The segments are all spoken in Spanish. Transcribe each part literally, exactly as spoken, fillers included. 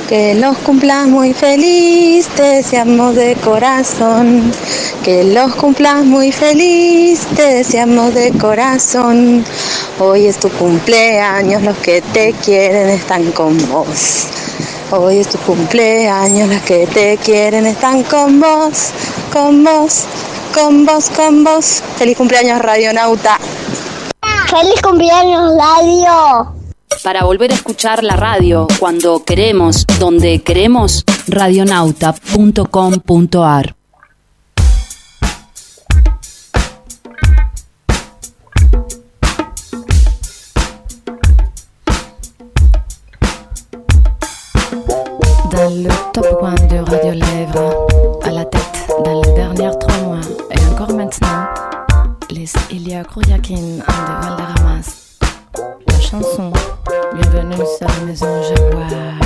Que los cumplas muy feliz, te deseamos de corazón. Que los cumplas muy feliz, te deseamos de corazón. Hoy es tu cumpleaños, los que te quieren están con vos. Hoy es tu cumpleaños, los que te quieren están con vos, con vos, con vos, con vos. Feliz cumpleaños, Radionauta. ¡Feliz cumpleaños, radio! Para volver a escuchar la radio cuando queremos, donde queremos, radionauta punto com punto ar. Dans le top one de Radio Lèvres, à la tête dans les dernières trois mois et encore maintenant, les Ilia Krouyakin de Valderramas. La chanson Bienvenue sur la maison Jaguar.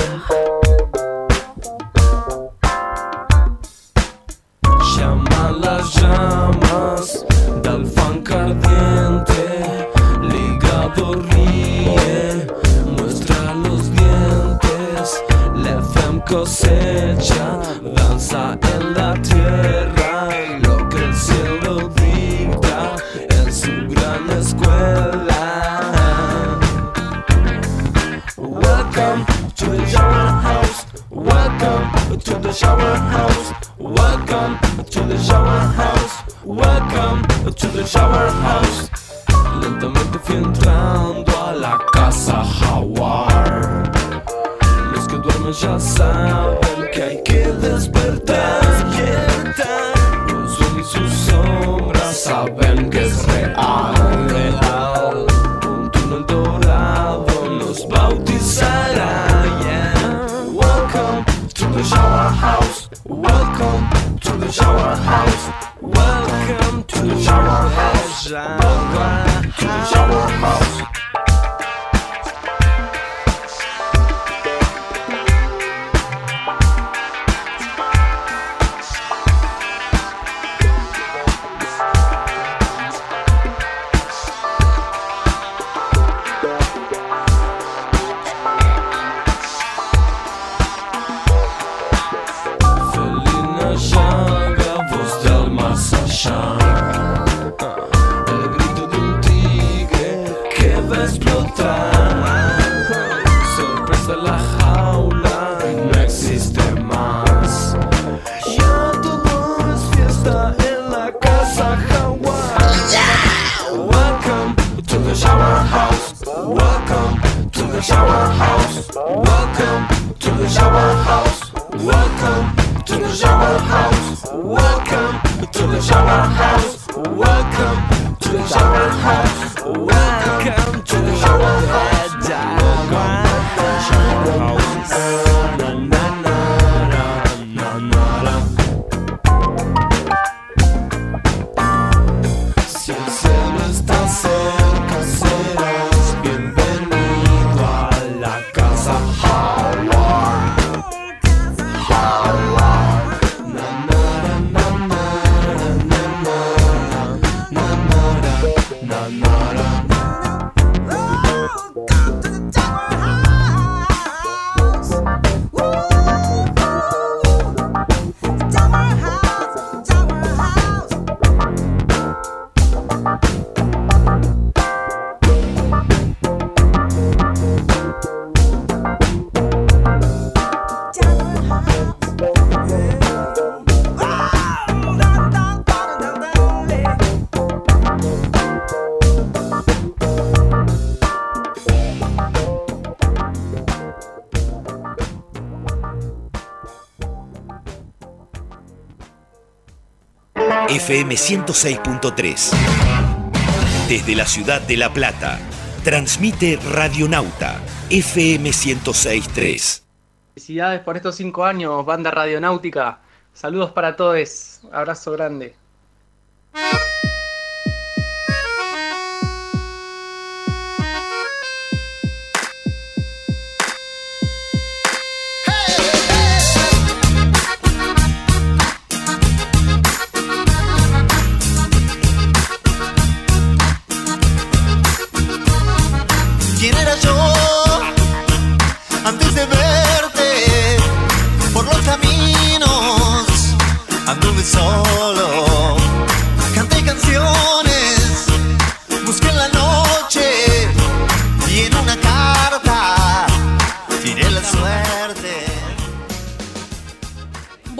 Llama las llamas del funk ardiente, ligado ríe, muestra los dientes, la femme cosecha, danza en la tierra, lo que el cielo dicta en su gran escuela. Welcome to the shower house. Welcome to the shower house. Welcome to the shower house. Welcome to the shower house. Lentamente fui entrando a la casa Jaguar. Los que duermen ya saben que hay que despertar. Los sueños y sus sombras saben que es real, real. Un túnel dorado nos bautizará. Welcome to the shower house. Welcome to the shower house. Welcome to the shower house. Welcome to the shower house. El grito de un tigre que va a explotar. Sorpresa la jaula, no existe más. Ya todo es fiesta en la casa Jaguar. Welcome to the shower house. Welcome to the shower house. Welcome to the shower house. Welcome to the shower house. Welcome to the shower house. Welcome to the shower house. Welcome to the shower house. Welcome to the shower house. Na na na na na na. Si el cielo está cerca, serás bienvenido a la casa Jaguar. Jaguar. Na na na na na na na na na na na. F M ciento seis punto tres. Desde la ciudad de La Plata, transmite Radionauta F M ciento seis punto tres. Felicidades por estos cinco años, banda radionáutica. Saludos para todos. Abrazo grande. ¿Quién era yo antes de verte?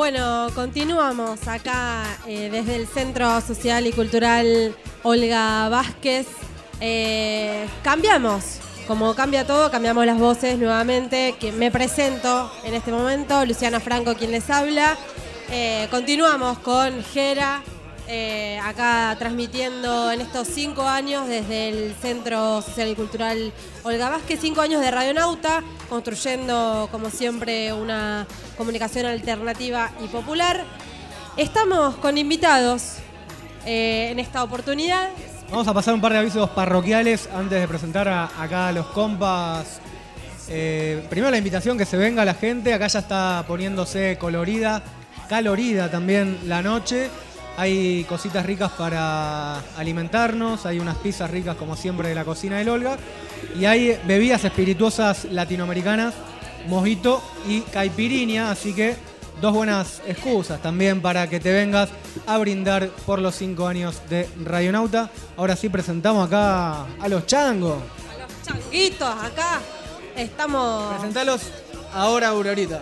Bueno, continuamos acá eh, desde el Centro Social y Cultural Olga Vázquez. Eh, cambiamos, como cambia todo, cambiamos las voces nuevamente. Que me presento en este momento, Luciana Franco quien les habla. Eh, continuamos con Jera, eh, acá transmitiendo en estos cinco años desde el Centro Social y Cultural Olga Vázquez, cinco años de Radionauta, construyendo como siempre una comunicación alternativa y popular. Estamos con invitados eh, en esta oportunidad. Vamos a pasar un par de avisos parroquiales antes de presentar a, acá a los compas. Eh, primero la invitación que se venga la gente, acá ya está poniéndose colorida, calorida también la noche. Hay cositas ricas para alimentarnos, hay unas pizzas ricas como siempre de la cocina del Olga y hay bebidas espirituosas latinoamericanas, mojito y caipirinha, así que dos buenas excusas también para que te vengas a brindar por los cinco años de Radionauta. Ahora sí presentamos acá a los changos. A los changuitos acá. Estamos... Presentalos ahora, Aurorita.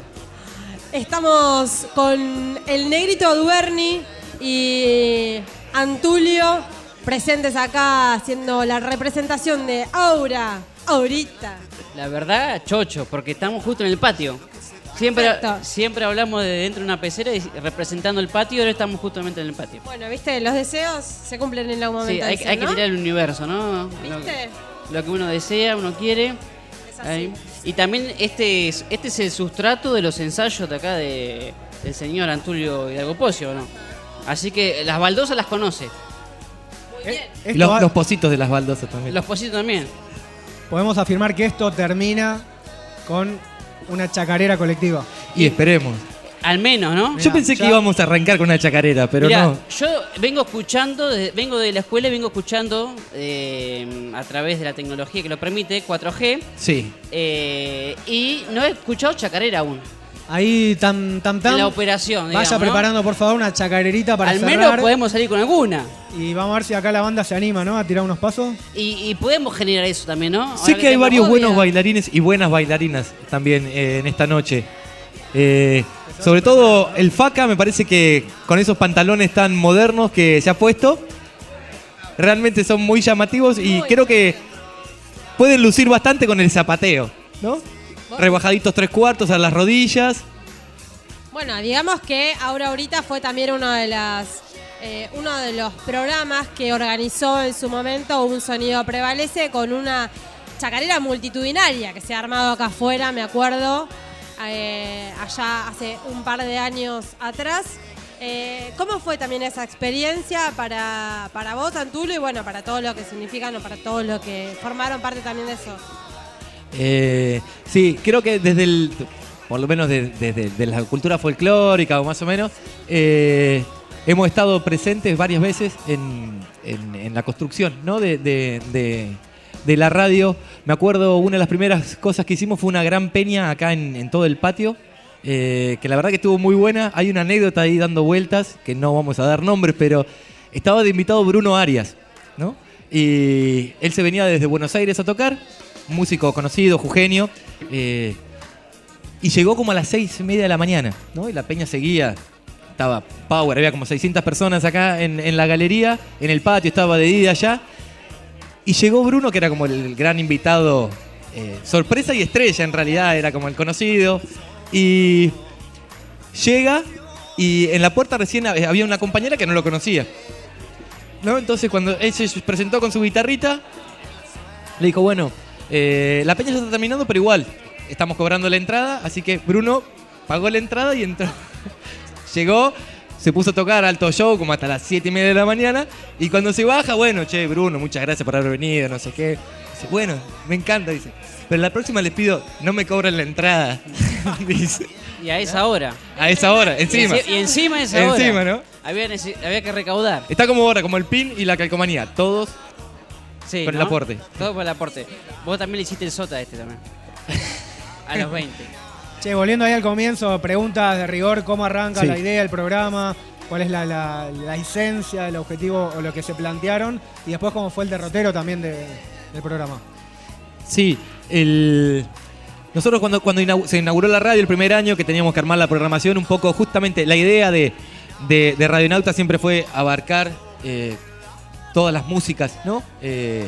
Estamos con el Negrito Duerni y Antulio presentes acá haciendo la representación de Aura, Aurita. La verdad, chocho, porque estamos justo en el patio. Siempre, siempre hablamos de dentro de una pecera y representando el patio, ahora estamos justamente en el patio. Bueno, viste, los deseos se cumplen en algún momento. Sí, hay, dicen, hay que ¿no? tirar el universo, ¿no? ¿Viste? Lo, lo que uno desea, uno quiere. Es así. Ahí. Y también este es, este es el sustrato de los ensayos de acá de, del señor Antulio Hidalgo Pocio, ¿no? Así que las baldosas las conoce. Muy bien. Eh, Los, va... los pocitos de las baldosas también. Los pocitos también. Podemos afirmar que esto termina con una chacarera colectiva. Y esperemos. Al menos, ¿no? Yo pensé ya... que íbamos a arrancar con una chacarera, pero Mirá, no. yo vengo escuchando, de- vengo de la escuela y vengo escuchando eh, a través de la tecnología que lo permite, cuatro G, Sí. eh, y no he escuchado chacarera aún. Ahí, tam, tam, tam. En la operación, digamos, Vaya ¿no? preparando, por favor, una chacarerita para Al cerrar. menos podemos salir con alguna. Y vamos a ver si acá la banda se anima, ¿no? A tirar unos pasos. Y, y podemos generar eso también, ¿no? Sé Ahora que hay tengo varios voz, buenos ya- bailarines y buenas bailarinas también eh, en esta noche. Eh, sobre todo el Faca, me parece que con esos pantalones tan modernos que se ha puesto, realmente son muy llamativos y Muy creo que pueden lucir bastante con el zapateo, ¿no? Rebajaditos tres cuartos a las rodillas. Bueno, digamos que Aura Ahorita fue también uno de las eh, uno de los programas que organizó en su momento Un Sonido Prevalece con una chacarera multitudinaria que se ha armado acá afuera, me acuerdo, eh, allá hace un par de años atrás. Eh, ¿Cómo fue también esa experiencia para, para vos, Antulio, y bueno, para todo lo que significan o para todos los que formaron parte también de eso? Eh, sí, creo que desde el, por lo menos de- desde de la cultura folclórica o más o menos, eh, hemos estado presentes varias veces en, en- en la construcción, ¿no? de, de- de- de la radio. Me acuerdo, una de las primeras cosas que hicimos fue una gran peña acá en, en todo el patio, eh, que la verdad que estuvo muy buena. Hay una anécdota ahí dando vueltas, que no vamos a dar nombres, pero estaba de invitado Bruno Arias, ¿no? Y él se venía desde Buenos Aires a tocar, músico conocido, jujeño, eh, y llegó como a las seis y media de la mañana, ¿no? Y la peña seguía, estaba power, había como seiscientas personas acá en, en la galería, en el patio, estaba de ida allá, y llegó Bruno, que era como el gran invitado, eh, sorpresa y estrella en realidad, era como el conocido, y llega, y en la puerta recién había una compañera que no lo conocía, ¿no? Entonces cuando él se presentó con su guitarrita, le dijo, bueno, eh, la peña ya está terminando, pero igual, estamos cobrando la entrada, así que Bruno pagó la entrada y entró. Llegó, se puso a tocar alto show como hasta las siete y media de la mañana, y cuando se baja, bueno, che, Bruno, muchas gracias por haber venido, no sé qué. Dice, bueno, me encanta, dice, pero la próxima les pido, no me cobren la entrada. Dice. Y a esa hora. A esa hora, encima. Y, enci- y encima a esa hora. Encima, ¿no? Había, nece- había que recaudar. Está como ahora, como el pin y la calcomanía, todos Sí, con ¿no? el aporte. Todo por el aporte. Vos también le hiciste el sota a este también. A los veinte. Che, volviendo ahí al comienzo, preguntas de rigor, ¿cómo arranca Sí. la idea del programa? ¿Cuál es la, la, la esencia, el objetivo o lo que se plantearon? Y después, ¿cómo fue el derrotero también de- del programa? Sí, el... nosotros cuando, cuando inau- se inauguró la radio el primer año que teníamos que armar la programación, un poco justamente la idea de, de, de Radionauta siempre fue abarcar eh, todas las músicas, ¿no? Eh,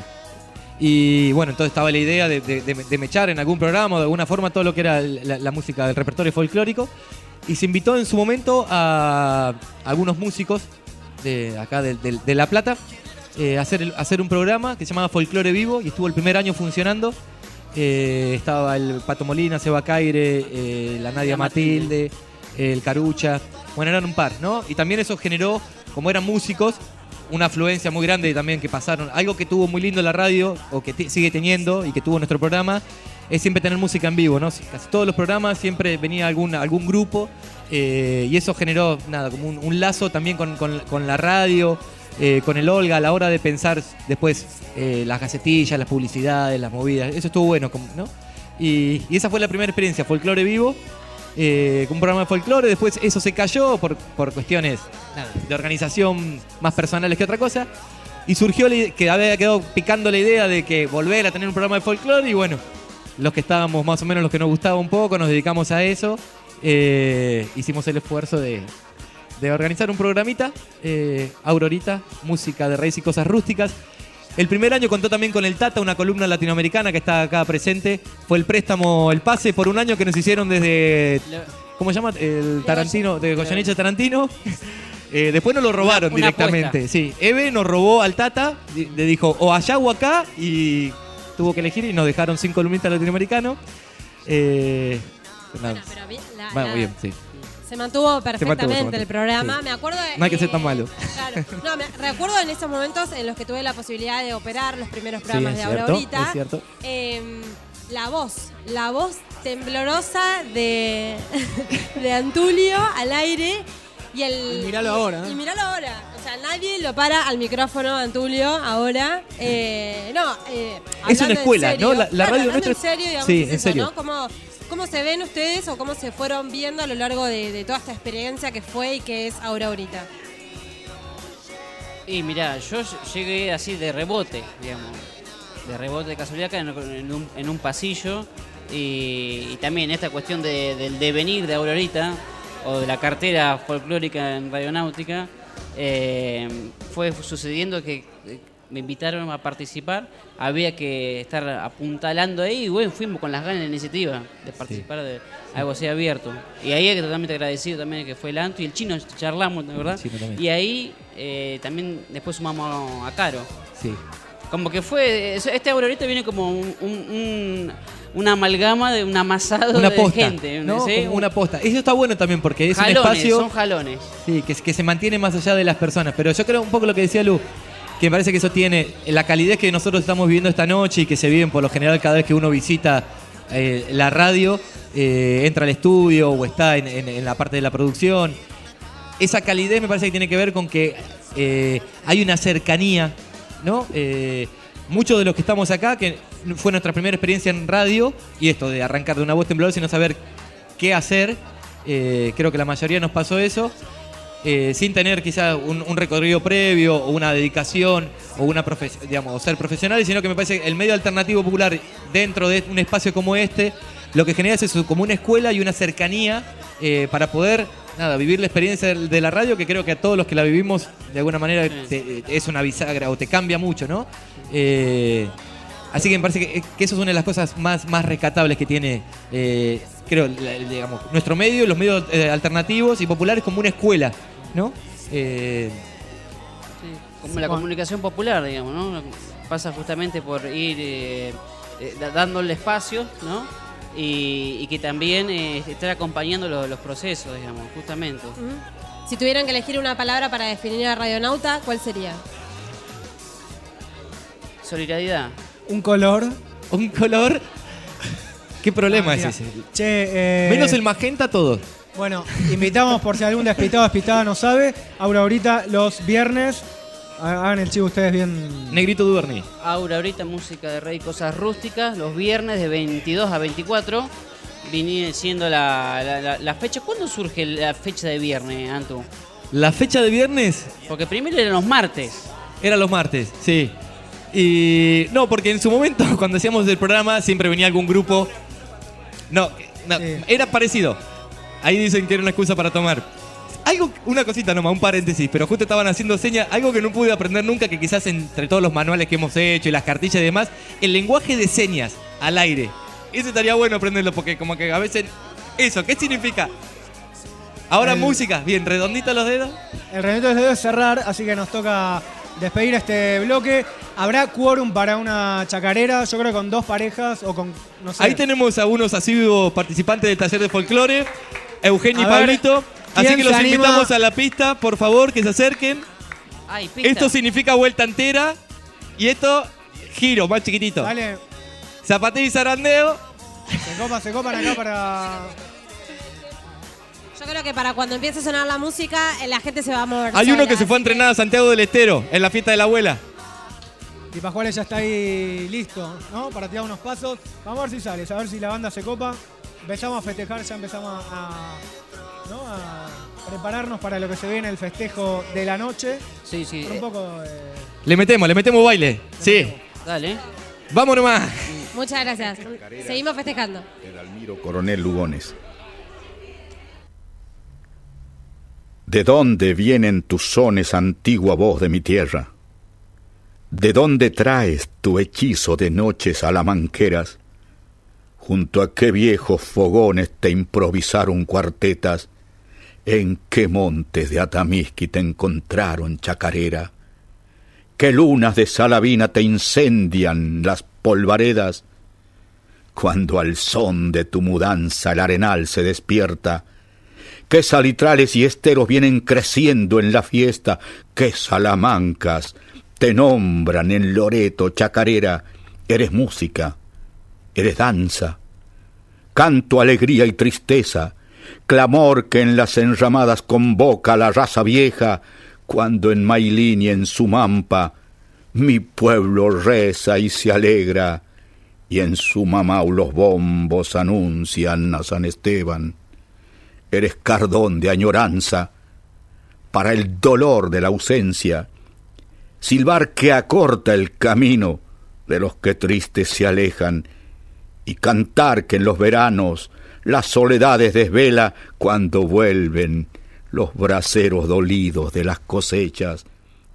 y bueno, entonces estaba la idea de, de, de, de mechar en algún programa o de alguna forma todo lo que era la, la música del repertorio folclórico. Y se invitó en su momento a algunos músicos de acá de, de, de La Plata eh, a hacer, el, hacer un programa que se llamaba Folclore Vivo y estuvo el primer año funcionando. Eh, estaba el Pato Molina, Seba Caire, eh, la Nadia Matilde, eh, el Carucha. Bueno, eran un par, ¿no? Y también eso generó, como eran músicos, una afluencia muy grande también que pasaron. Algo que tuvo muy lindo la radio, o que t- sigue teniendo y que tuvo nuestro programa, es siempre tener música en vivo, ¿no? Casi todos los programas siempre venía algún, algún grupo eh, y eso generó nada, como un, un lazo también con, con, con la radio, eh, con el Olga a la hora de pensar después eh, las gacetillas, las publicidades, las movidas. Eso estuvo bueno, ¿no? Y, y esa fue la primera experiencia, Folclore Vivo, eh, con un programa de folclore. Después eso se cayó por, por cuestiones nada, de organización más personales que otra cosa. Y surgió la, que había quedado picando la idea de que volver a tener un programa de folclore y bueno, los que estábamos más o menos, los que nos gustaba un poco, nos dedicamos a eso. Eh, hicimos el esfuerzo de, de organizar un programita, eh, Aurorita, música de raíz y cosas rústicas. El primer año contó también con el Tata, una columna latinoamericana que está acá presente. Fue el préstamo, el pase por un año que nos hicieron desde, ¿cómo se llama? El Tarantino, de Goyeneche Tarantino. Eh, después nos lo robaron una, una directamente. Apuesta. Sí, Eve nos robó al Tata, le dijo o allá o acá y tuvo que elegir y nos dejaron sin columnista latinoamericano. Eh, bueno, pero bien, la, bueno, la, bien, sí. Se mantuvo perfectamente se mantuvo, se mantuvo. El programa. Sí. Me acuerdo de, no hay que ser tan malo. Claro. No, me recuerdo en esos momentos en los que tuve la posibilidad de operar los primeros programas sí, de cierto, Aurorita. Es cierto. Eh, la voz, la voz temblorosa de, de Antulio al aire. Y, el, y miralo ahora. Y, y miralo ahora. O sea, nadie lo para al micrófono, Antulio, ahora. Eh, no, eh, es una escuela, serio, ¿no? La, la claro, radio nuestra nuestra. En serio, digamos, sí, es en eso, serio. ¿no? ¿Cómo, ¿Cómo se ven ustedes o cómo se fueron viendo a lo largo de, de toda esta experiencia que fue y que es Aurorita? Y mirá, yo llegué así de rebote, digamos. De rebote de casualidad acá en, en, un, en un pasillo. Y, y también esta cuestión de, del devenir de Aurorita, o de la cartera folclórica en Radionáutica, eh, fue sucediendo que me invitaron a participar, había que estar apuntalando ahí y bueno, fuimos con las ganas de la iniciativa de participar sí. de algo así abierto. Y ahí es totalmente agradecido también que fue el Anto y el Chino, charlamos, ¿verdad? Y ahí eh, también después sumamos a Caro. Sí. Como que fue, este Aurorita viene como un, un, un, una amalgama de un amasado una de posta, gente. ¿no? ¿sí? Como una posta. Eso está bueno también porque es jalones, un espacio... son jalones. Sí, que, que se mantiene más allá de las personas. Pero yo creo un poco lo que decía Lu, que me parece que eso tiene la calidez que nosotros estamos viviendo esta noche y que se viven por lo general cada vez que uno visita eh, la radio, eh, entra al estudio o está en, en, en la parte de la producción. Esa calidez me parece que tiene que ver con que eh, hay una cercanía, ¿no? Eh, muchos de los que estamos acá, que fue nuestra primera experiencia en radio, y esto de arrancar de una voz temblorosa y no saber qué hacer, eh, creo que la mayoría nos pasó eso, eh, sin tener quizás un, un recorrido previo o una dedicación o una profe- digamos, o ser profesionales, sino que me parece que el medio alternativo popular dentro de un espacio como este, lo que genera es eso, como una escuela y una cercanía eh, para poder nada, vivir la experiencia de, de la radio, que creo que a todos los que la vivimos de alguna manera te, es una bisagra o te cambia mucho, ¿no? Eh, así que me parece que, que eso es una de las cosas más, más rescatables que tiene, eh, creo, la, digamos, nuestro medio, los medios eh, alternativos y populares como una escuela, ¿no? Eh, sí, como la comunicación popular, digamos, ¿no? Pasa justamente por ir eh, eh, dándole espacio, ¿no? Y, y que también eh, estar acompañando los, los procesos, digamos, justamente. Uh-huh. Si tuvieran que elegir una palabra para definir a Radionauta, ¿cuál sería? Solidaridad. Un color. Un color. ¿Qué problema ah, es ese? Che, eh... menos el magenta, todo. Bueno, invitamos por si algún despistado o despistada no sabe. Aura ahorita los viernes. Hagan el chivo ustedes bien. Negrito Duverní. Aura ahorita, música de rey, cosas rústicas. Los viernes de veintidós a veinticuatro. Viene siendo la, la, la, la fecha. ¿Cuándo surge la fecha de viernes, Antu? ¿La fecha de viernes? Porque primero eran los martes. Eran los martes, sí. Y no, porque en su momento, cuando hacíamos el programa, siempre venía algún grupo No, no Sí. era parecido. Ahí dicen que era una excusa para tomar. Algo, una cosita nomás, un paréntesis, pero justo estaban haciendo señas, algo que no pude aprender nunca, que quizás entre todos los manuales que hemos hecho y las cartillas y demás, el lenguaje de señas al aire. Eso estaría bueno aprenderlo, porque como que a veces... Eso, ¿qué significa? Ahora El- música, bien, redondita los dedos. El redondito de los dedos es cerrar, así que nos toca despedir este bloque. ¿Habrá quórum para una chacarera? Yo creo que con dos parejas o con, no sé. Ahí tenemos a unos asiduos participantes del taller de folclore, Eugenio y A ver, Pablito. Así ¿quién que los se anima? invitamos a la pista, por favor, que se acerquen. Ay, pista. Esto significa vuelta entera y esto, giro, más chiquitito. Dale, Zapateo y zarandeo. se copan, se copan acá para... Yo creo que para cuando empiece a sonar la música, eh, la gente se va a mover. Hay sola, uno que se fue a así entrenar a Santiago del Estero, en la fiesta de la abuela. Y Pascuales ya está ahí listo, ¿no? Para tirar unos pasos. Vamos a ver si sales, a ver si la banda se copa. Empezamos a festejar, ya empezamos a, ¿no? a prepararnos para lo que se viene, el festejo de la noche. Sí, sí. Con un eh, poco... eh, Le metemos, le metemos baile. Sí. Dale. Vamos nomás. Muchas gracias. Seguimos festejando. Edelmiro Coronel Lugones. ¿De dónde vienen tus sones, antigua voz de mi tierra? ¿De dónde traes tu hechizo de noches salamanqueras? ¿Junto a qué viejos fogones te improvisaron cuartetas? ¿En qué montes de Atamisqui te encontraron chacarera? ¿Qué lunas de Salavina te incendian las polvaredas? Cuando al son de tu mudanza el arenal se despierta, qué salitrales y esteros vienen creciendo en la fiesta, qué salamancas te nombran en Loreto, chacarera. Eres música, eres danza, canto, alegría y tristeza, clamor que en las enramadas convoca la raza vieja, cuando en Mailín y en Sumampa mi pueblo reza y se alegra, y en Sumamau los bombos anuncian a San Esteban. Eres cardón de añoranza para el dolor de la ausencia, silbar que acorta el camino de los que tristes se alejan, y cantar que en los veranos las soledades desvela cuando vuelven los braseros dolidos de las cosechas.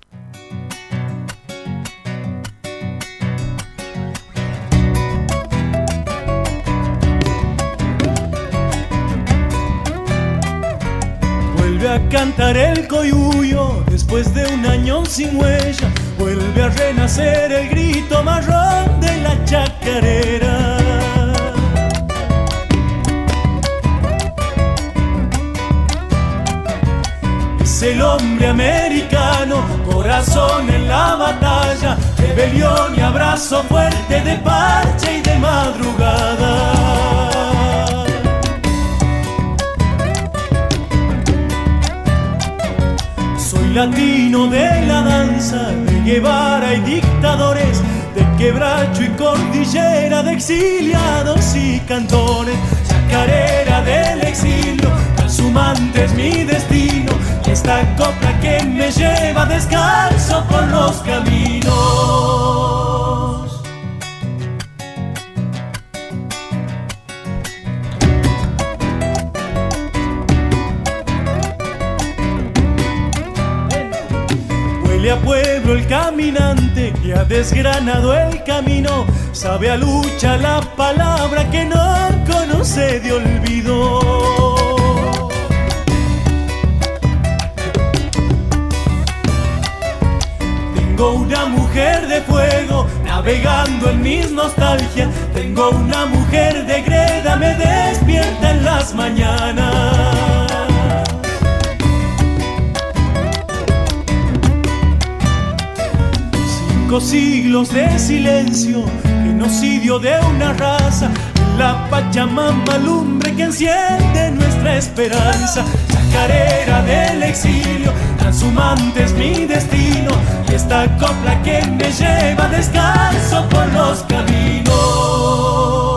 Vuelve a cantar el coyuyo después de un año sin huella. Vuelve a renacer el grito marrón de la chacarera. Es el hombre americano, corazón en la batalla, rebelión y abrazo fuerte de parche y de madrugada. Soy latino de la danza, de Guevara y dictadores, de quebracho y cordillera, de exiliados y cantones, chacarera del exilio, transhumante es mi destino, y esta copla que me lleva descalzo por los caminos. Huele a pueblo el caminante que ha desgranado el camino, sabe a lucha la palabra que no conoce de olvido. Tengo una mujer de fuego navegando en mis nostalgias, tengo una mujer de greda, me despierta en las mañanas. Cinco siglos de silencio, genocidio de una raza, la Pachamama lumbre que enciende nuestra esperanza, chacarera del exilio, transhumante es mi destino, y esta copla que me lleva descalzo por los caminos.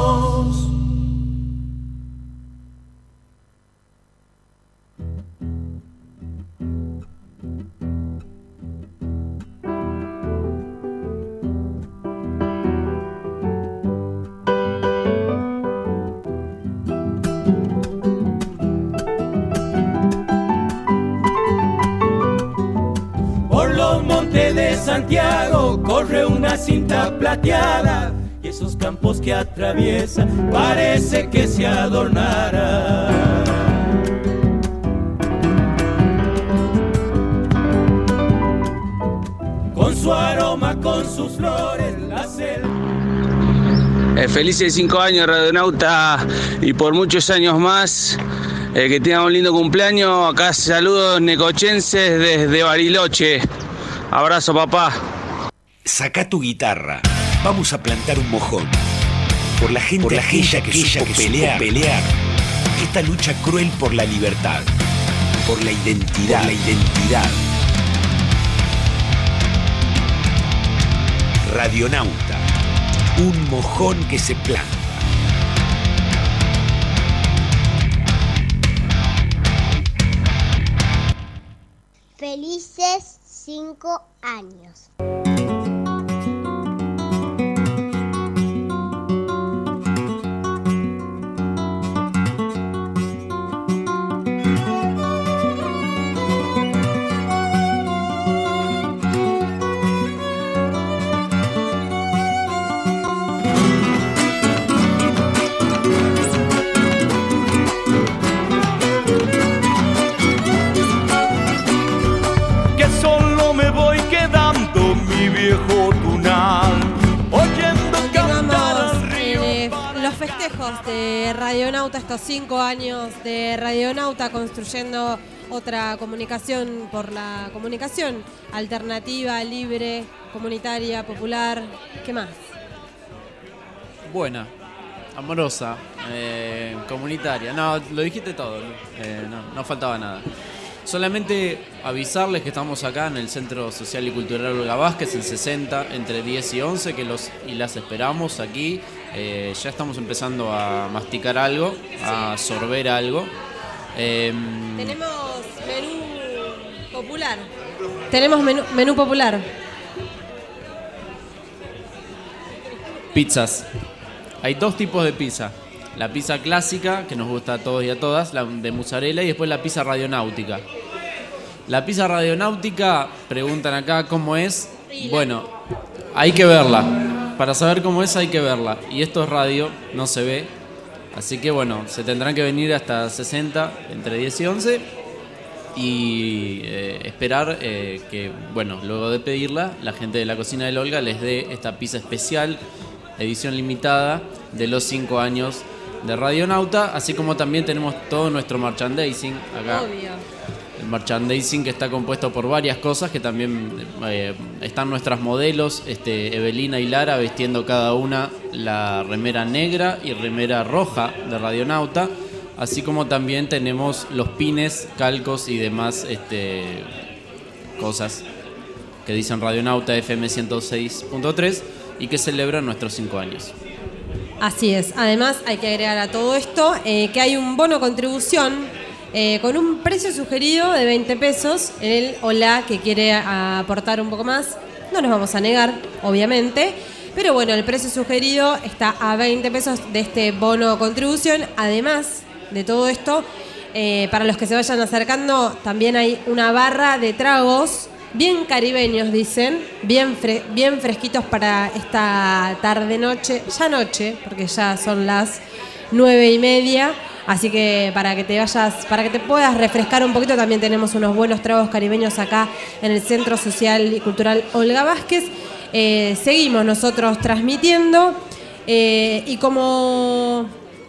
Santiago corre una cinta plateada y esos campos que atraviesa parece que se adornara. Con su aroma, con sus flores, la selva. Eh, felices cinco años, Radionauta, y por muchos años más. Eh, que tengan un lindo cumpleaños. Acá saludos necochenses desde Bariloche. Abrazo, papá. Sacá tu guitarra. Vamos a plantar un mojón. Por la gente, por la aquella, gente que, supo que pelear, supo pelear. Esta lucha cruel por la libertad. Por la identidad. Por la identidad. Radionauta. Un mojón que se planta. Felices cinco años. Festejos de Radionauta, estos cinco años de Radionauta, construyendo otra comunicación por la comunicación alternativa, libre, comunitaria, popular. ¿Qué más? Buena, amorosa, eh, comunitaria. No, lo dijiste todo, eh, no, no faltaba nada. Solamente avisarles que estamos acá en el Centro Social y Cultural Olga Vázquez, en sesenta, entre diez y once, que los y las esperamos aquí. Eh, ya estamos empezando a masticar algo, a sorber algo. Eh, Tenemos menú popular. Tenemos menú, menú popular. Pizzas. Hay dos tipos de pizza. La pizza clásica, que nos gusta a todos y a todas, la de mozzarella, y después la pizza radionáutica. La pizza radionáutica, preguntan acá cómo es. Bueno, hay que verla. Para saber cómo es hay que verla. Y esto es radio, no se ve. Así que bueno, se tendrán que venir hasta sesenta, entre diez y once. Y eh, esperar eh, que, bueno, luego de pedirla, la gente de la cocina del Olga les dé esta pizza especial, edición limitada, de los cinco años de Radionauta. Así como también tenemos todo nuestro merchandising acá. Obvio. El merchandising que está compuesto por varias cosas, que también eh, están nuestras modelos, este, Evelina y Lara, vistiendo cada una la remera negra y remera roja de Radionauta, así como también tenemos los pines, calcos y demás este, cosas que dicen Radionauta F M ciento seis punto tres y que celebran nuestros cinco años. Así es. Además, hay que agregar a todo esto eh, que hay un bono contribución Eh, con un precio sugerido de veinte pesos. El Hola que quiere aportar un poco más, no nos vamos a negar, obviamente. Pero bueno, el precio sugerido está a veinte pesos de este bono contribución. Además de todo esto, eh, para los que se vayan acercando, también hay una barra de tragos bien caribeños, dicen, bien, fre- bien fresquitos para esta tarde-noche, ya noche, porque ya son las nueve y media. Así que para que te vayas, para que te puedas refrescar un poquito, también tenemos unos buenos tragos caribeños acá en el Centro Social y Cultural Olga Vázquez. Eh, seguimos nosotros transmitiendo eh, y como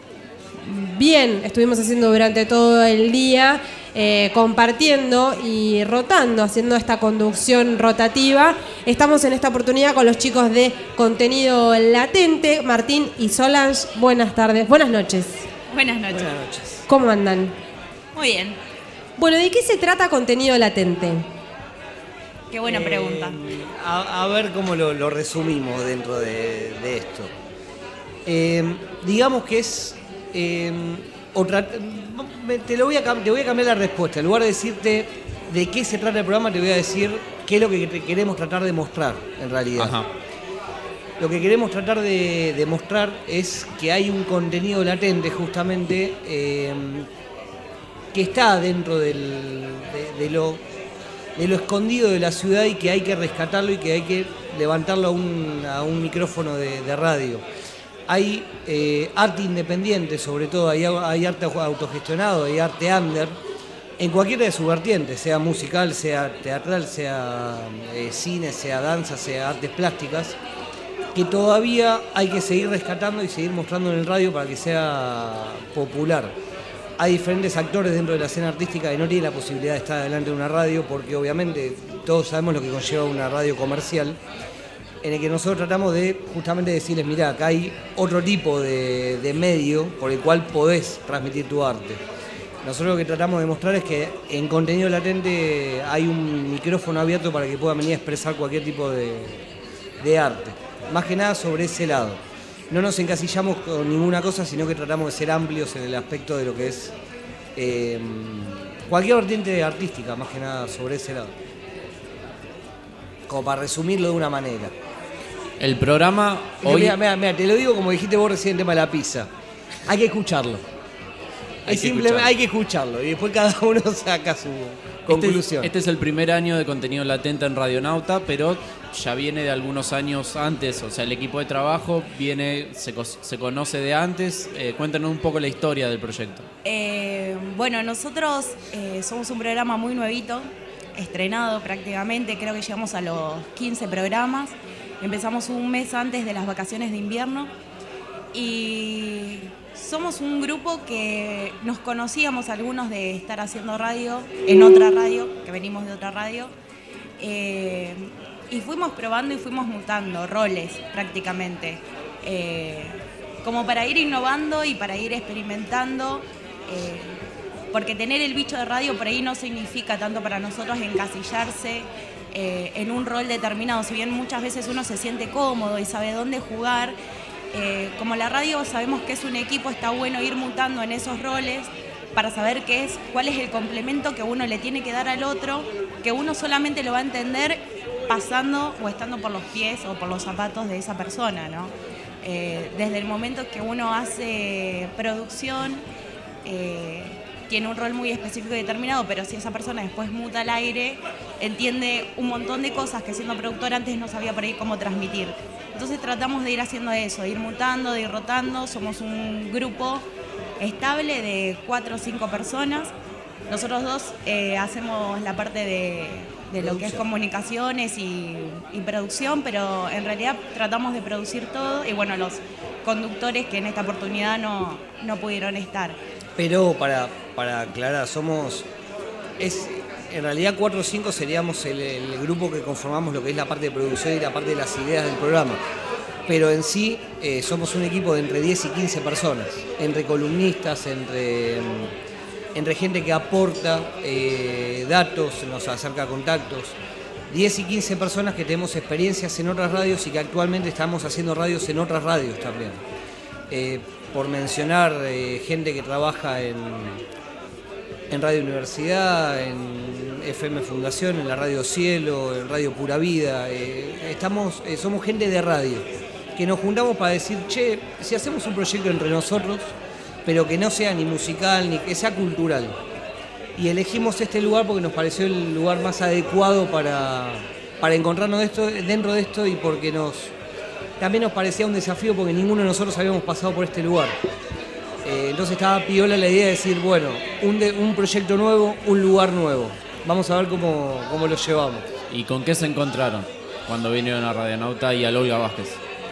bien estuvimos haciendo durante todo el día, eh, compartiendo y rotando, haciendo esta conducción rotativa, estamos en esta oportunidad con los chicos de Contenido Latente, Martín y Solange. Buenas tardes, buenas noches. Buenas noches. Buenas noches. ¿Cómo andan? Muy bien. Bueno, ¿de qué se trata Contenido Latente? Qué buena eh, pregunta. A, a ver cómo lo, lo resumimos dentro de, de esto. Eh, digamos que es eh, otra. Te, lo voy a, te voy a cambiar la respuesta. En lugar de decirte de qué se trata el programa, te voy a decir qué es lo que queremos tratar de mostrar en realidad. Ajá. Lo que queremos tratar de, de mostrar es que hay un contenido latente justamente eh, que está dentro del, de, de lo de lo escondido de la ciudad y que hay que rescatarlo y que hay que levantarlo a un, a un micrófono de, de radio. Hay eh, arte independiente, sobre todo, hay, hay arte autogestionado, hay arte under, en cualquiera de sus vertientes, sea musical, sea teatral, sea eh, cine, sea danza, sea artes plásticas, que todavía hay que seguir rescatando y seguir mostrando en el radio para que sea popular. Hay diferentes actores dentro de la escena artística que no tienen la posibilidad de estar delante de una radio, porque obviamente todos sabemos lo que conlleva una radio comercial, en el que nosotros tratamos de justamente decirles, mirá, acá hay otro tipo de, de medio por el cual podés transmitir tu arte. Nosotros lo que tratamos de mostrar es que en contenido latente hay un micrófono abierto para que puedan venir a expresar cualquier tipo de, de arte. Más que nada sobre ese lado. No nos encasillamos con ninguna cosa, sino que tratamos de ser amplios en el aspecto de lo que es eh, cualquier vertiente artística, más que nada sobre ese lado. Como para resumirlo de una manera. El programa hoy... Mira, mira, mira, te lo digo como dijiste vos recién, el tema de la pizza. Hay que escucharlo. Hay es que simplemente escucharlo. hay que escucharlo y después cada uno saca su conclusión. Este es, este es el primer año de contenido latente en Radionauta, pero ya viene de algunos años antes. O sea, el equipo de trabajo viene, se, co- se conoce de antes. Eh, cuéntanos un poco la historia del proyecto. Eh, bueno, nosotros eh, somos un programa muy nuevito, estrenado prácticamente, creo que llegamos a los quince programas. Empezamos un mes antes de las vacaciones de invierno y somos un grupo que nos conocíamos algunos de estar haciendo radio en otra radio, que venimos de otra radio, eh, y fuimos probando y fuimos mutando roles prácticamente, eh, como para ir innovando y para ir experimentando, eh, porque tener el bicho de radio por ahí no significa tanto para nosotros encasillarse eh, en un rol determinado, si bien muchas veces uno se siente cómodo y sabe dónde jugar. Eh, como la radio sabemos que es un equipo, está bueno ir mutando en esos roles para saber qué es, cuál es el complemento que uno le tiene que dar al otro, que uno solamente lo va a entender pasando o estando por los pies o por los zapatos de esa persona, ¿no? Eh, desde el momento que uno hace producción, eh, tiene un rol muy específico y determinado, pero si esa persona después muta al aire, entiende un montón de cosas que siendo productor antes no sabía por ahí cómo transmitir. Entonces tratamos de ir haciendo eso, de ir mutando, de ir rotando. Somos un grupo estable de cuatro o cinco personas. Nosotros dos eh, hacemos la parte de, de lo que es comunicaciones y, y producción, pero en realidad tratamos de producir todo. Y bueno, los conductores que en esta oportunidad no, no pudieron estar. Pero para, para aclarar, somos... Es, en realidad cuatro o cinco seríamos el, el grupo que conformamos lo que es la parte de producción y la parte de las ideas del programa. Pero en sí eh, somos un equipo de entre diez y quince personas, entre columnistas, entre, entre gente que aporta eh, datos, nos acerca contactos. diez y quince personas que tenemos experiencias en otras radios y que actualmente estamos haciendo radios en otras radios también. Eh, por mencionar eh, gente que trabaja en, en Radio Universidad, en F M Fundación, en la Radio Cielo, en Radio Pura Vida. Eh, estamos, eh, somos gente de radio, que nos juntamos para decir, che, si hacemos un proyecto entre nosotros, pero que no sea ni musical, ni que sea cultural. Y elegimos este lugar porque nos pareció el lugar más adecuado para, para encontrarnos de esto, dentro de esto y porque nos... También nos parecía un desafío porque ninguno de nosotros habíamos pasado por este lugar. Eh, entonces estaba piola la idea de decir, bueno, un, de, un proyecto nuevo, un lugar nuevo. Vamos a ver cómo, cómo lo llevamos. ¿Y con qué se encontraron cuando vinieron a Radionauta y a Olga Vázquez?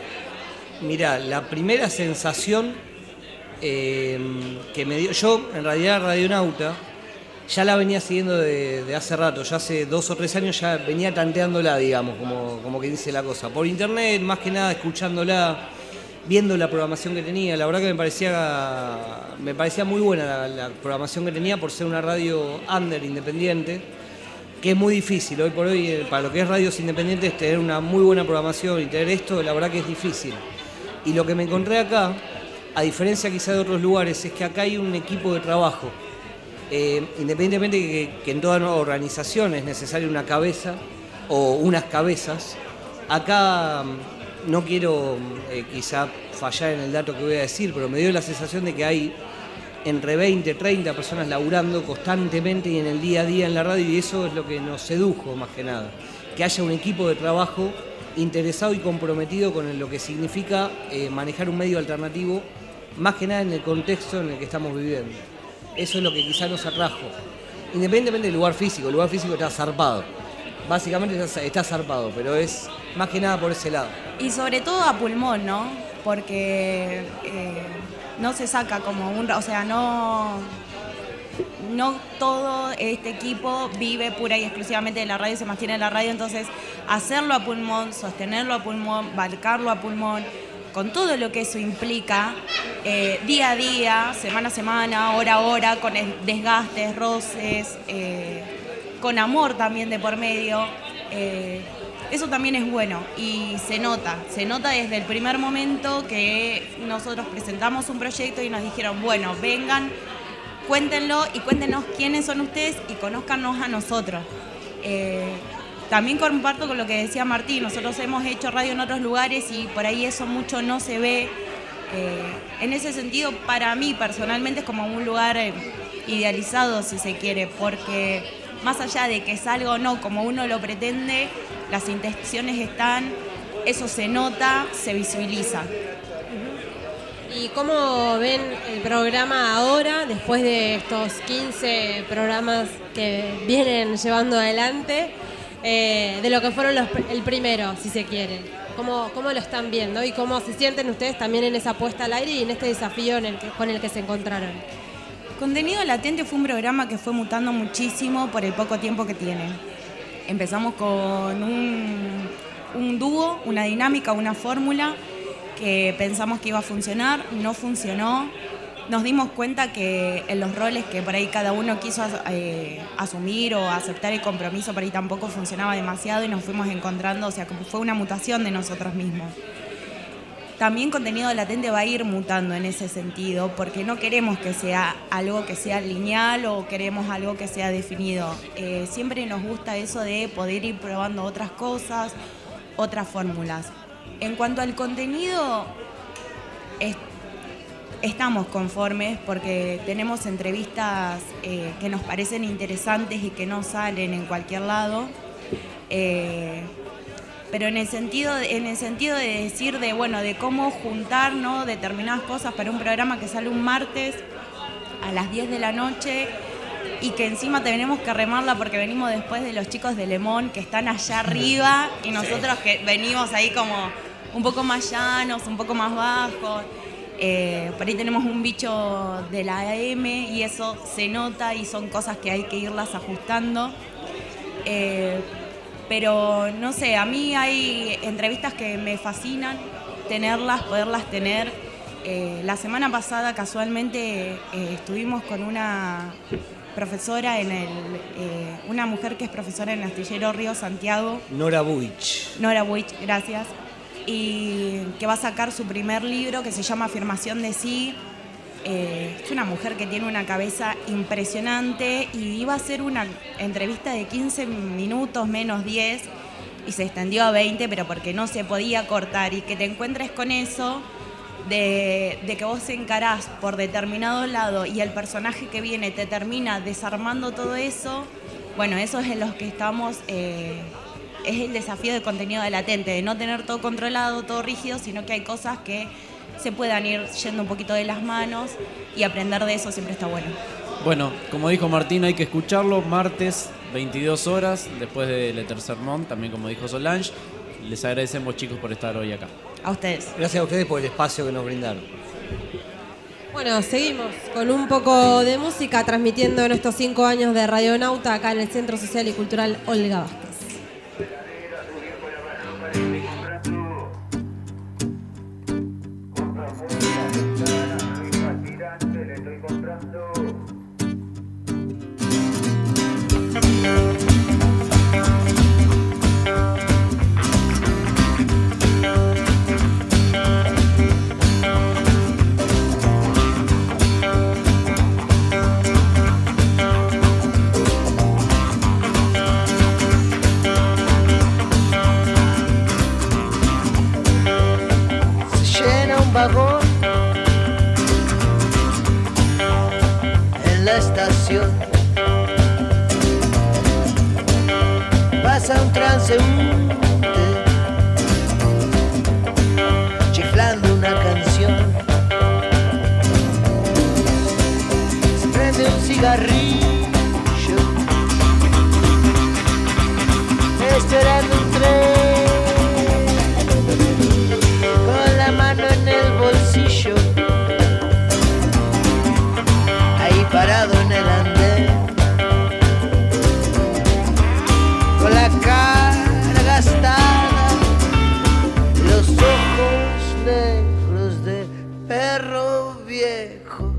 Mirá, la primera sensación eh, que me dio... Yo, en realidad, Radionauta, ya la venía siguiendo de, de hace rato. Ya hace dos o tres años ya venía tanteándola, digamos, como, como que dice la cosa. Por internet, más que nada, escuchándola, viendo la programación que tenía. La verdad que me parecía, me parecía muy buena la, la programación que tenía por ser una radio under, independiente, que es muy difícil. Hoy por hoy, para lo que es radios independientes, tener una muy buena programación y tener esto, la verdad que es difícil. Y lo que me encontré acá, a diferencia quizá de otros lugares, es que acá hay un equipo de trabajo. Eh, independientemente que, que en toda organización es necesaria una cabeza o unas cabezas, acá no quiero eh, quizá fallar en el dato que voy a decir, pero me dio la sensación de que hay entre veinte, treinta personas laburando constantemente y en el día a día en la radio, y eso es lo que nos sedujo más que nada. Que haya un equipo de trabajo interesado y comprometido con lo que significa eh, manejar un medio alternativo, más que nada en el contexto en el que estamos viviendo. Eso es lo que quizás nos atrajo. Independientemente del lugar físico, el lugar físico está zarpado. Básicamente está, está zarpado, pero es más que nada por ese lado. Y sobre todo a pulmón, ¿no? Porque eh, no se saca como un... O sea, no... No todo este equipo vive pura y exclusivamente de la radio, se mantiene en la radio, entonces hacerlo a pulmón, sostenerlo a pulmón, balcarlo a pulmón, con todo lo que eso implica, eh, día a día, semana a semana, hora a hora, con desgastes, roces, eh, con amor también de por medio, eh, eso también es bueno y se nota, se nota desde el primer momento que nosotros presentamos un proyecto y nos dijeron, bueno, vengan, cuéntenlo y cuéntenos quiénes son ustedes y conózcanos a nosotros. Eh, también comparto con lo que decía Martín, nosotros hemos hecho radio en otros lugares y por ahí eso mucho no se ve. Eh, en ese sentido, para mí personalmente es como un lugar eh, idealizado, si se quiere, porque más allá de que salga o no como uno lo pretende, las intenciones están, eso se nota, se visibiliza. ¿Y cómo ven el programa ahora, después de estos quince programas que vienen llevando adelante, eh, de lo que fueron los, el primero, si se quiere? ¿Cómo, ¿Cómo lo están viendo y cómo se sienten ustedes también en esa puesta al aire y en este desafío en el que, con el que se encontraron? Contenido Latente fue un programa que fue mutando muchísimo por el poco tiempo que tiene. Empezamos con un, un dúo, una dinámica, una fórmula que pensamos que iba a funcionar, no funcionó. Nos dimos cuenta que en los roles que por ahí cada uno quiso eh, asumir o aceptar el compromiso, por ahí tampoco funcionaba demasiado y nos fuimos encontrando, o sea, como fue una mutación de nosotros mismos. También Contenido Latente va a ir mutando en ese sentido, porque no queremos que sea algo que sea lineal o queremos algo que sea definido. Eh, siempre nos gusta eso de poder ir probando otras cosas, otras fórmulas. En cuanto al contenido, es, estamos conformes porque tenemos entrevistas eh, que nos parecen interesantes y que no salen en cualquier lado. Eh, pero en el sentido, en el sentido de decir de, bueno, de cómo juntar, ¿no?, determinadas cosas para un programa que sale un martes a las diez de la noche y que encima tenemos que remarla porque venimos después de los chicos de Lemón que están allá arriba y nosotros que venimos ahí como un poco más llanos, un poco más bajos. Eh, por ahí tenemos un bicho de la A M y eso se nota y son cosas que hay que irlas ajustando. Eh, pero no sé, a mí hay entrevistas que me fascinan tenerlas, poderlas tener. Eh, la semana pasada casualmente eh, estuvimos con una profesora en el, eh, una mujer que es profesora en el Astillero Río Santiago. Nora Buich. Nora Buich, gracias. Y que va a sacar su primer libro que se llama Afirmación de Sí. Eh, es una mujer que tiene una cabeza impresionante y iba a hacer una entrevista de quince minutos menos diez y se extendió a veinte, pero porque no se podía cortar y que te encuentres con eso de, de que vos encarás por determinado lado y el personaje que viene te termina desarmando todo eso. Bueno, eso es en los que estamos... Eh, es el desafío de Contenido Latente, de no tener todo controlado, todo rígido, sino que hay cosas que se puedan ir yendo un poquito de las manos y aprender de eso siempre está bueno. Bueno, como dijo Martín, hay que escucharlo martes, veintidós horas, después de Le Tercer Monde, también como dijo Solange. Les agradecemos, chicos, por estar hoy acá. A ustedes. Gracias a ustedes por el espacio que nos brindaron. Bueno, seguimos con un poco de música, transmitiendo en estos cinco años de Radionauta acá en el Centro Social y Cultural Olga Vázquez. en la estación. Pasa un transeúnte chiflando una canción. Se prende un cigarrillo esperando un tren con la mano en el bolsillo, ahí parado en el andén, con la cara gastada, los ojos negros de perro viejo.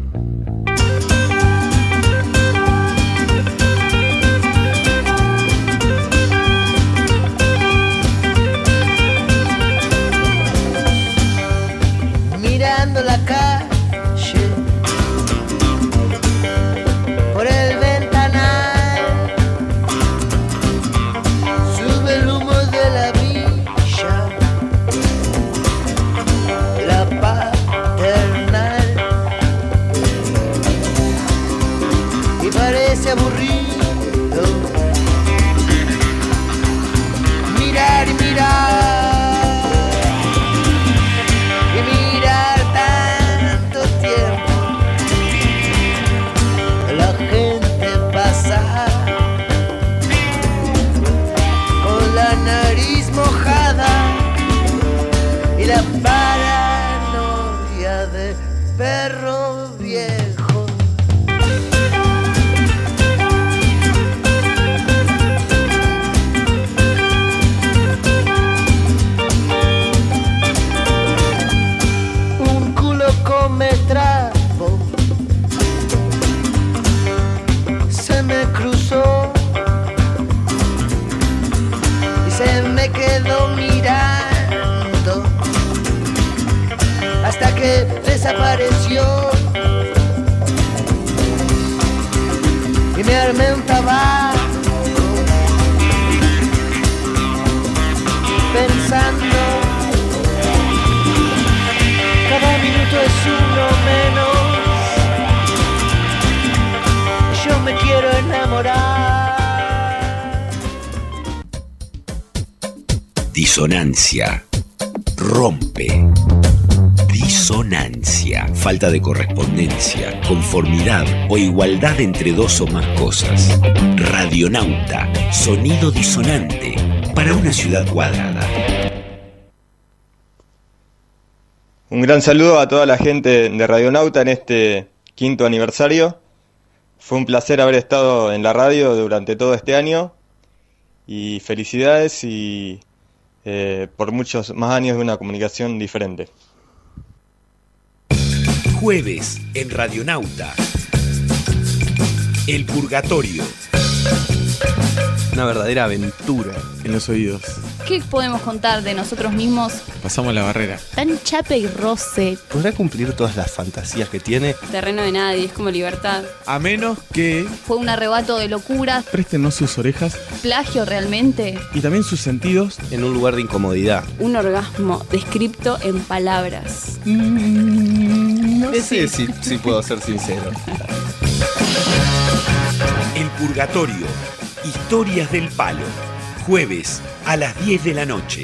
Mirando la calle por el ventanal, sube el humo de la villa, la paternal, y parece aburrido mirar y mirar. Con la nariz mojada y la paranoia de perro viejo. Un culo come trapo se me cruzó y se me quedó mirando hasta que desapareció, y me armé un tabaco pensando cada minuto es uno menos. Yo me quiero enamorar. Disonancia. Rompe. Disonancia. Falta de correspondencia, conformidad o igualdad entre dos o más cosas. Radionauta. Sonido disonante para una ciudad cuadrada. Un gran saludo a toda la gente de Radionauta en este quinto aniversario. Fue un placer haber estado en la radio durante todo este año y felicidades y eh, por muchos más años de una comunicación diferente. Jueves en Radionauta. El Purgatorio. Una verdadera aventura en los oídos. ¿Qué podemos contar de nosotros mismos? Pasamos la barrera. Tan chape y roce. ¿Podrá cumplir todas las fantasías que tiene? Terreno de nadie, es como libertad. A menos que Fue un arrebato de locura. préstenos sus orejas Plagio realmente. y también sus sentidos en un lugar de incomodidad. Un orgasmo descripto en palabras. No sé si, si puedo ser sincero. El Purgatorio. Historias del Palo. Jueves a las diez de la noche.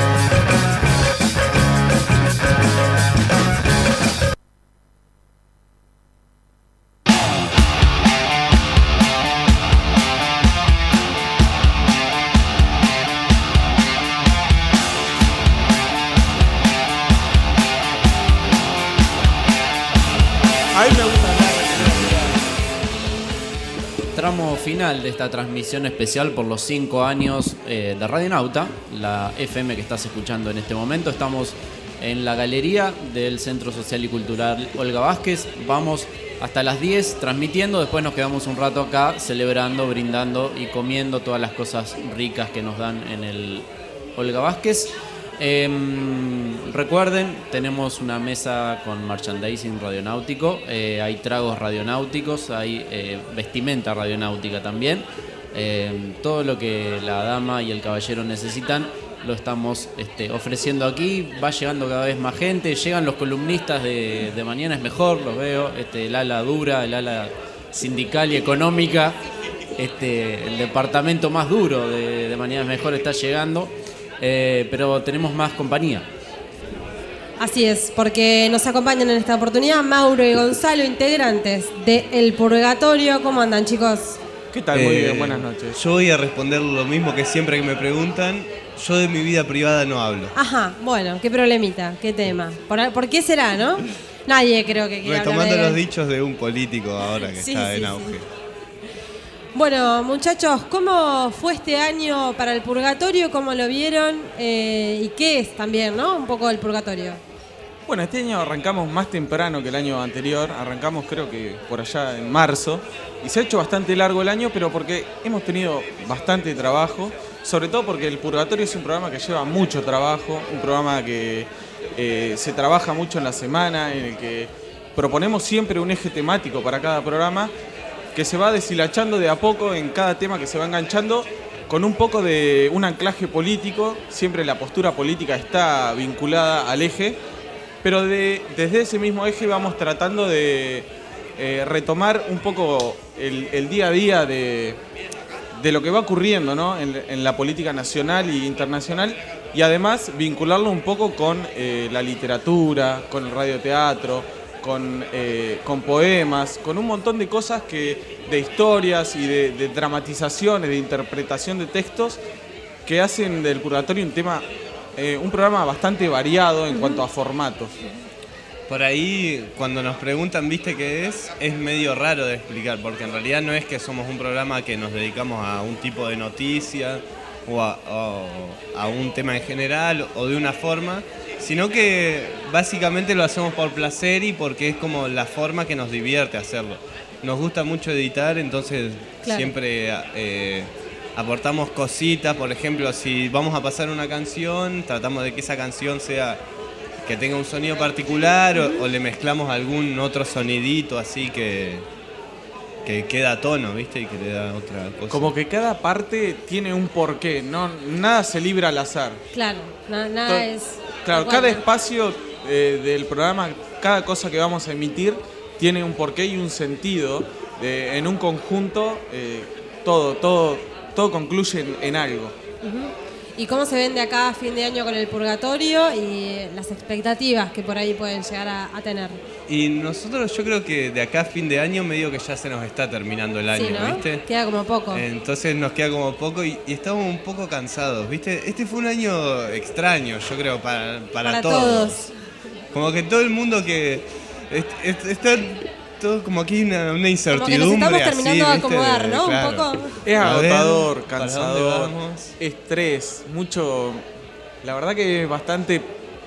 A mí me gusta hablar. Tramo final de esta transmisión especial por los cinco años eh, de Radionauta, la F M que estás escuchando en este momento. Estamos en la galería del Centro Social y Cultural Olga Vázquez. Vamos hasta las diez transmitiendo, después nos quedamos un rato acá celebrando, brindando y comiendo todas las cosas ricas que nos dan en el Olga Vázquez. Eh, recuerden, tenemos una mesa con merchandising radionáutico, eh, hay tragos radionáuticos, hay eh, vestimenta radionáutica también. Eh, todo lo que la dama y el caballero necesitan lo estamos este, ofreciendo aquí. Va llegando cada vez más gente, llegan los columnistas de, de Mañana es Mejor, los veo, este, el ala dura, el ala sindical y económica, este, el departamento más duro de, de Mañanas Mejor está llegando, eh, pero tenemos más compañía. Así es, porque nos acompañan en esta oportunidad Mauro y Gonzalo, integrantes de El Purgatorio. ¿Cómo andan, chicos? ¿Qué tal? Muy Eh, bien, buenas noches. Yo voy a responder lo mismo que siempre que me preguntan. Yo de mi vida privada no hablo. Ajá, bueno, qué problemita, qué tema. ¿Por, por qué será, no? Nadie creo que quiera hablar Retomando de... los dichos de un político ahora que Sí, está sí, en sí. auge. Bueno, muchachos, ¿cómo fue este año para El Purgatorio? ¿Cómo lo vieron? Eh, ¿Y qué es también, no? Un poco El Purgatorio. Bueno, este año arrancamos más temprano que el año anterior. Arrancamos creo que por allá en marzo. Y se ha hecho bastante largo el año, pero porque hemos tenido bastante trabajo. Sobre todo porque El Purgatorio es un programa que lleva mucho trabajo. Un programa que eh, se trabaja mucho en la semana, en el que proponemos siempre un eje temático para cada programa, que se va deshilachando de a poco en cada tema que se va enganchando, con un poco de un anclaje político. Siempre la postura política está vinculada al eje, pero de, desde ese mismo eje vamos tratando de eh, retomar un poco el, el día a día de, de lo que va ocurriendo, ¿no? en, en la política nacional e internacional, y además vincularlo un poco con eh, la literatura, con el radioteatro, Con, eh, con poemas, con un montón de cosas que, de historias y de, de dramatizaciones, de interpretación de textos, que hacen del Purgatorio un tema, eh, un programa bastante variado en cuanto a formatos. Por ahí, cuando nos preguntan, ¿viste qué es? Es medio raro de explicar, porque en realidad no es que somos un programa que nos dedicamos a un tipo de noticia o a, o a un tema en general o de una forma, sino que básicamente lo hacemos por placer y porque es como la forma que nos divierte hacerlo. Nos gusta mucho editar, entonces Claro. siempre eh, aportamos cositas. Por ejemplo, si vamos a pasar una canción, tratamos de que esa canción sea que tenga un sonido particular o, o le mezclamos algún otro sonidito así que, que queda a tono, ¿viste? Y que le da otra cosa. Como que cada parte tiene un porqué, no, nada se libra al azar. Claro, na- nada To- es... Claro, Bueno. cada espacio eh, del programa, cada cosa que vamos a emitir, tiene un porqué y un sentido. Eh, en un conjunto, eh, todo, todo, todo concluye en, en algo. Ujú. ¿Y cómo se ven de acá a fin de año con El Purgatorio y las expectativas que por ahí pueden llegar a, a tener? Y nosotros yo creo que de acá a fin de año medio que ya se nos está terminando el año, Sí, ¿no? ¿viste? Queda como poco. Entonces nos queda como poco y, y estamos un poco cansados, ¿viste? Este fue un año extraño, yo creo, para, para, Para todos. todos. Como que todo el mundo que... est- est- está todo como aquí una, una incertidumbre. Como que nos estamos terminando así, de acomodar, ¿viste? ¿no? Un Claro. poco. Es A ver, agotador, ¿para dónde cansador, vamos? estrés, mucho... La verdad que es bastante...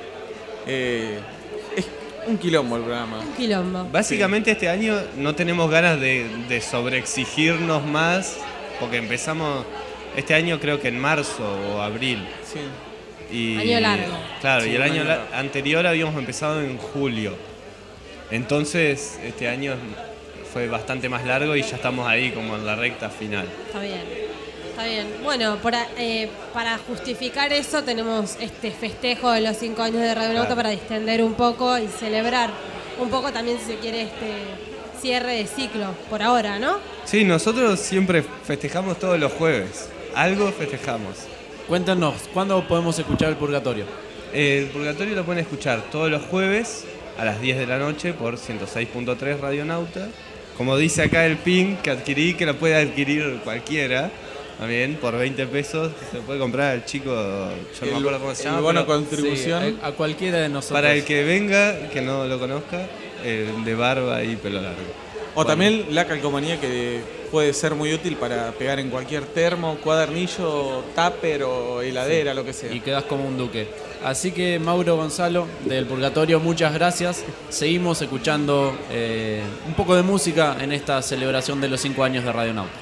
eh, es un quilombo el programa. Un quilombo. Básicamente este año no tenemos ganas de, de sobreexigirnos más, porque empezamos este año creo que en marzo o abril. Sí. Y, Año largo. Claro, Sí, y el un año año la- largo. anterior habíamos empezado en julio. Entonces este año fue bastante más largo y ya estamos ahí como en la recta final. Está bien, está bien. Bueno, para, eh, para justificar eso tenemos este festejo de los cinco años de Radio Nauta Claro. para distender un poco y celebrar un poco también, si se quiere, este cierre de ciclo, por ahora, ¿no? Sí, nosotros siempre festejamos todos los jueves. Algo festejamos. Cuéntanos, ¿cuándo podemos escuchar El Purgatorio? El Purgatorio lo pueden escuchar todos los jueves a las diez de la noche por ciento seis punto tres Radio Nauta. Como dice acá el pin que adquirí, que lo puede adquirir cualquiera, también por veinte pesos se puede comprar al chico, yo no El- me acuerdo cómo se el llama. bono pero- contribución. Sí, a, a cualquiera de nosotros. Para el que venga, que no lo conozca, eh, de barba y pelo largo. O también la calcomanía que puede ser muy útil para pegar en cualquier termo, cuadernillo, tupper o heladera, lo que sea. Y quedas como un duque. Así que Mauro, Gonzalo, del Purgatorio, muchas gracias. Seguimos escuchando eh, un poco de música en esta celebración de los cinco años de Radio Nauta.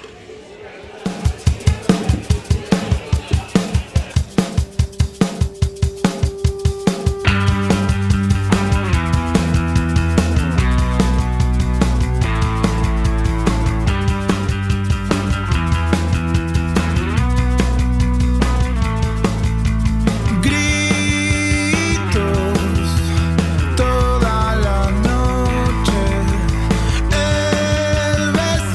Gritos toda la noche, el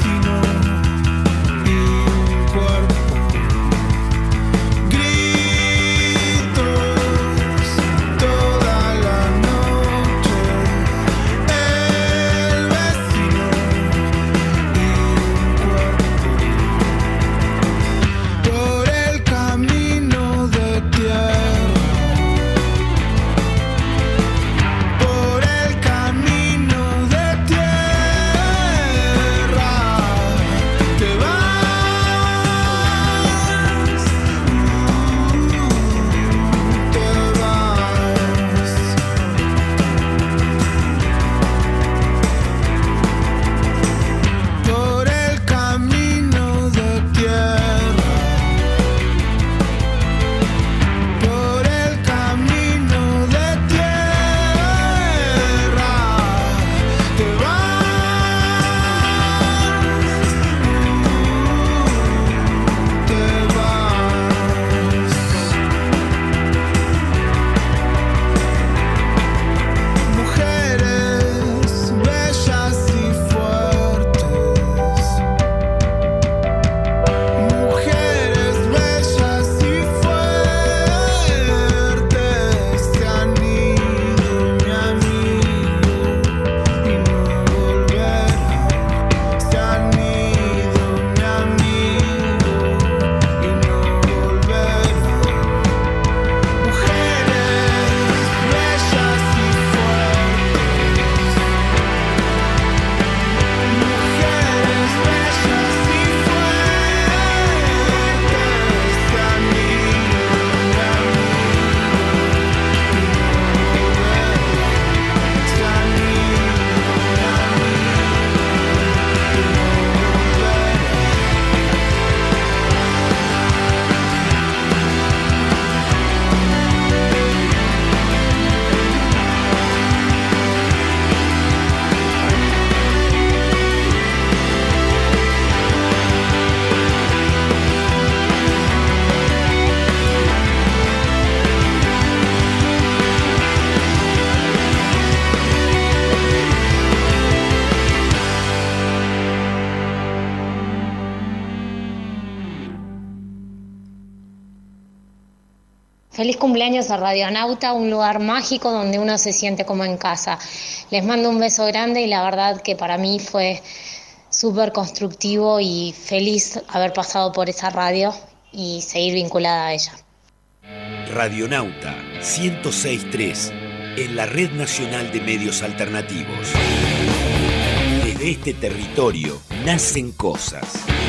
Feliz cumpleaños a Radionauta, un lugar mágico donde uno se siente como en casa. Les mando un beso grande y la verdad que para mí fue súper constructivo y feliz haber pasado por esa radio y seguir vinculada a ella. Radionauta ciento seis punto tres, en la Red Nacional de Medios Alternativos. Desde este territorio nacen cosas.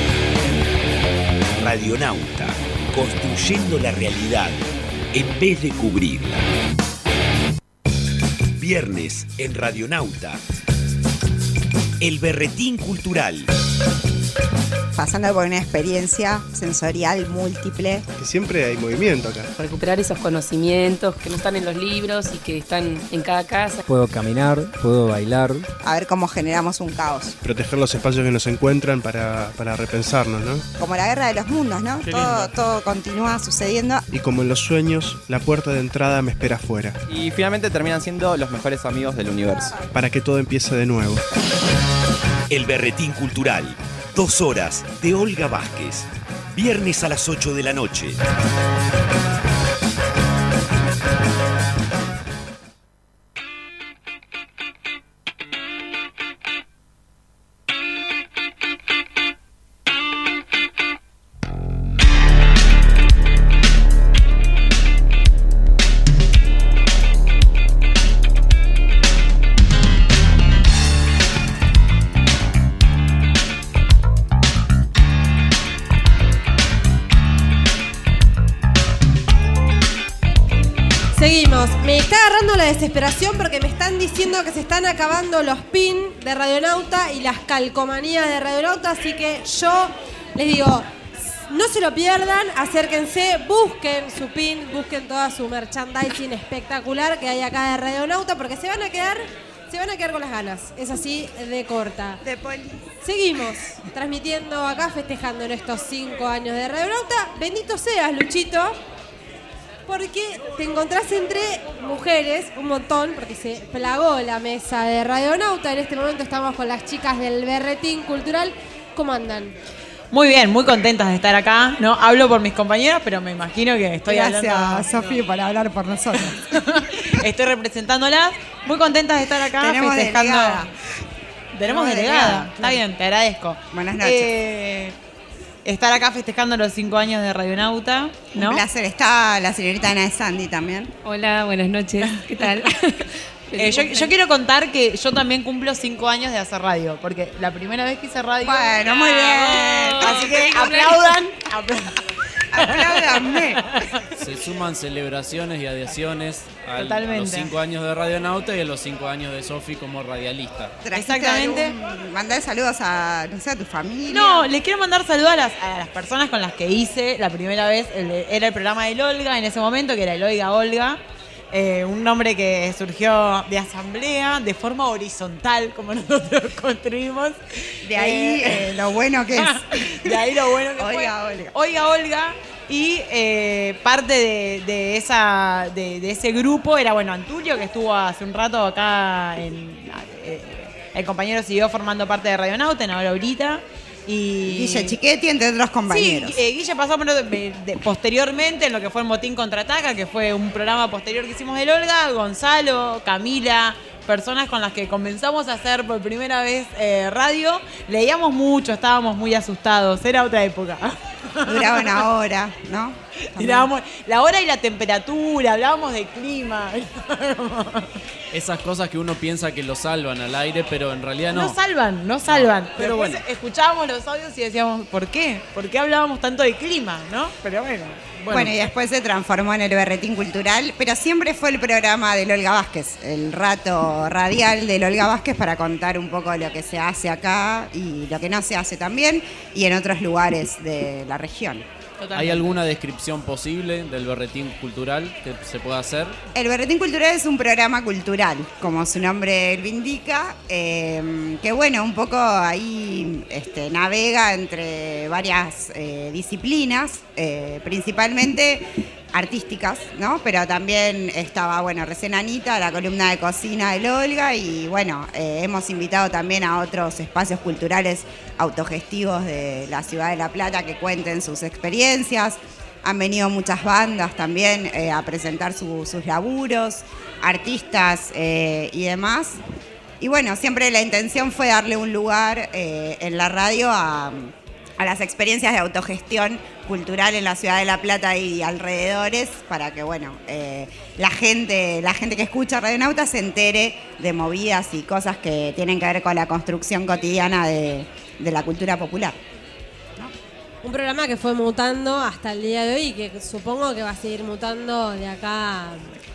Radionauta, construyendo la realidad en vez de cubrirla. Viernes en Radionauta, el berretín cultural. Pasando por una experiencia sensorial múltiple. Que siempre hay movimiento acá. Recuperar esos conocimientos que no están en los libros y que están en cada casa. Puedo caminar, puedo bailar. A ver cómo generamos un caos. Proteger los espacios que nos encuentran para, para repensarnos, ¿no? Como la guerra de los mundos, ¿no? Todo, todo continúa sucediendo. Y como en los sueños, la puerta de entrada me espera afuera. Y finalmente terminan siendo los mejores amigos del universo. Para que todo empiece de nuevo. El berretín cultural. Dos horas de Olga Vázquez. Viernes a las ocho de la noche. Seguimos. Me está agarrando la desesperación porque me están diciendo que se están acabando los pins de Radionauta y las calcomanías de Radionauta, así que yo les digo, no se lo pierdan, acérquense, busquen su pin, busquen toda su merchandising espectacular que hay acá de Radionauta, porque se van a quedar, se van a quedar con las ganas. Es así de corta. De poli. Seguimos transmitiendo acá, festejando en estos cinco años de Radionauta. Bendito seas, Luchito. Porque te encontrás entre mujeres, un montón, porque se plagó la mesa de Radionauta. En este momento estamos con las chicas del Berretín Cultural. ¿Cómo andan? Muy bien, muy contentas de estar acá. No hablo por mis compañeras, pero me imagino que estoy Gracias, hablando... Gracias, Sofía, por hablar por nosotros. Estoy representándolas. Muy contentas de estar acá. Tenemos festejando... delegada. Tenemos, Tenemos delegada. delegada, Está claro. bien, te agradezco. Buenas noches. Eh, estar acá festejando los cinco años de Radionauta, ¿no? Un placer. Está la señorita Ana de Sandy también. Hola, buenas noches. ¿Qué tal? Eh, yo, yo quiero contar que yo también cumplo cinco años de hacer radio, porque la primera vez que hice radio... Bueno, muy bien. Así que aplaudan. Apláudanme. Se suman celebraciones y adhesiones a Totalmente. los cinco años de Radionauta y a los cinco años de Sofi como radialista. Exactamente. Mandar saludos a, no sé, a tu familia. No, les quiero mandar saludos a las, a las personas con las que hice la primera vez. El, era el programa del Olga en ese momento, que era el Oiga Olga. Eh, un nombre que surgió de asamblea, de forma horizontal, como nosotros construimos. De ahí Eh, eh, lo bueno que es. De ahí lo bueno que Oiga, fue. Olga. Oiga, Olga. Y eh, parte de, de, esa, de, de ese grupo era, bueno, Antulio, que estuvo hace un rato acá. En, eh, el compañero siguió formando parte de Radionauta, ahora ahorita. Y Guille Chiquetti, entre otros compañeros. Sí, eh, Guille pasó por- de- de- posteriormente en lo que fue el Motín Contraataca, que fue un programa posterior que hicimos del Olga, Gonzalo, Camila, personas con las que comenzamos a hacer por primera vez eh, radio. Leíamos mucho, estábamos muy asustados, era otra época. Duraba una hora, ¿no? Tirábamos la hora y la temperatura, hablábamos de clima. Esas cosas que uno piensa que lo salvan al aire, pero en realidad no. No salvan, no salvan. No, pero pero bueno, bueno. escuchábamos los audios y decíamos, ¿por qué? ¿Por qué hablábamos tanto de clima? ¿No? Pero bueno. Bueno, y después se transformó en el Berretín Cultural, pero siempre fue el programa del Olga Vázquez, el rato radial del Olga Vázquez para contar un poco lo que se hace acá y lo que no se hace también y en otros lugares de la región. ¿Hay alguna descripción posible del berretín cultural que se pueda hacer? El Berretín Cultural es un programa cultural, como su nombre lo indica, eh, que bueno, un poco ahí este, navega entre varias eh, disciplinas, eh, principalmente artísticas, ¿no? Pero también estaba, bueno, recién Anita, la columna de cocina del Olga, y bueno, eh, hemos invitado también a otros espacios culturales autogestivos de la ciudad de La Plata que cuenten sus experiencias. Han venido muchas bandas también eh, a presentar su- sus laburos, artistas eh, y demás. Y bueno, siempre la intención fue darle un lugar eh, en la radio a, a las experiencias de autogestión cultural en la ciudad de La Plata y alrededores, para que bueno, eh, la gente, la gente que escucha Radionauta se entere de movidas y cosas que tienen que ver con la construcción cotidiana de, de la cultura popular. Un programa que fue mutando hasta el día de hoy y que supongo que va a seguir mutando de acá.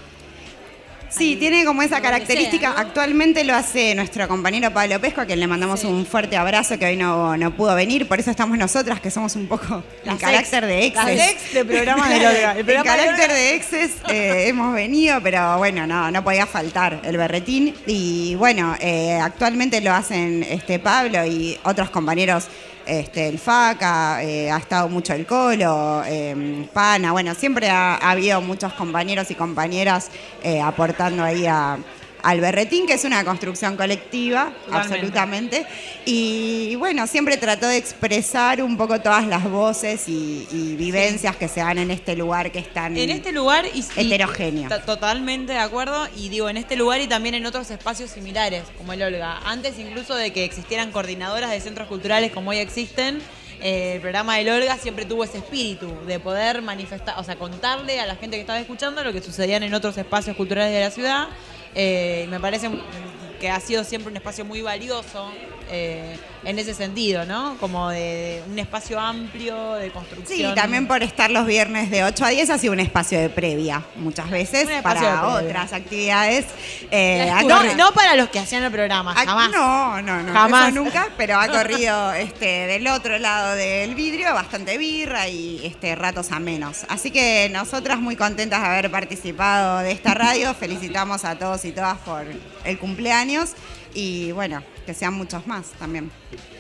Sí, tiene como esa donde característica. sea, ¿no? Actualmente lo hace nuestro compañero Pablo Pesco, a quien le mandamos un fuerte abrazo, que hoy no, no pudo venir. Por eso estamos nosotras, que somos un poco Las en carácter ex, de exes. las ex de programas de Olga. El En programa de carácter Olga- de exes eh, hemos venido, pero bueno, no, no podía faltar el berretín. Y bueno, eh, actualmente lo hacen este Pablo y otros compañeros. Este, el Faca, eh, ha estado mucho el Colo, eh, Pana, bueno, siempre ha, ha habido muchos compañeros y compañeras eh, aportando ahí a, al berretín, que es una construcción colectiva, Totalmente. absolutamente. Y bueno, siempre trató de expresar un poco todas las voces y, y vivencias que se dan en este lugar que es tan En este lugar y, y- heterogéneo. to- totalmente de acuerdo. Y digo, en este lugar y también en otros espacios similares, como el Olga. Antes incluso de que existieran coordinadoras de centros culturales como hoy existen, eh, el programa del Olga siempre tuvo ese espíritu de poder manifestar, o sea, contarle a la gente que estaba escuchando lo que sucedían en otros espacios culturales de la ciudad. Eh, me parece que ha sido siempre un espacio muy valioso eh, en ese sentido, ¿no? Como de, de un espacio amplio de Sí, construcción. también por estar los viernes de ocho a diez ha sido un espacio de previa muchas veces Un espacio para de previa. otras actividades. Eh, ha No, corri- no para los que hacían el programa, ha- jamás. No, no, no, Jamás. eso nunca, pero ha corrido este, del otro lado del vidrio bastante birra y este, ratos amenos. Así que nosotras muy contentas de haber participado de esta radio, felicitamos a todos y todas por el cumpleaños y bueno, que sean muchos más también.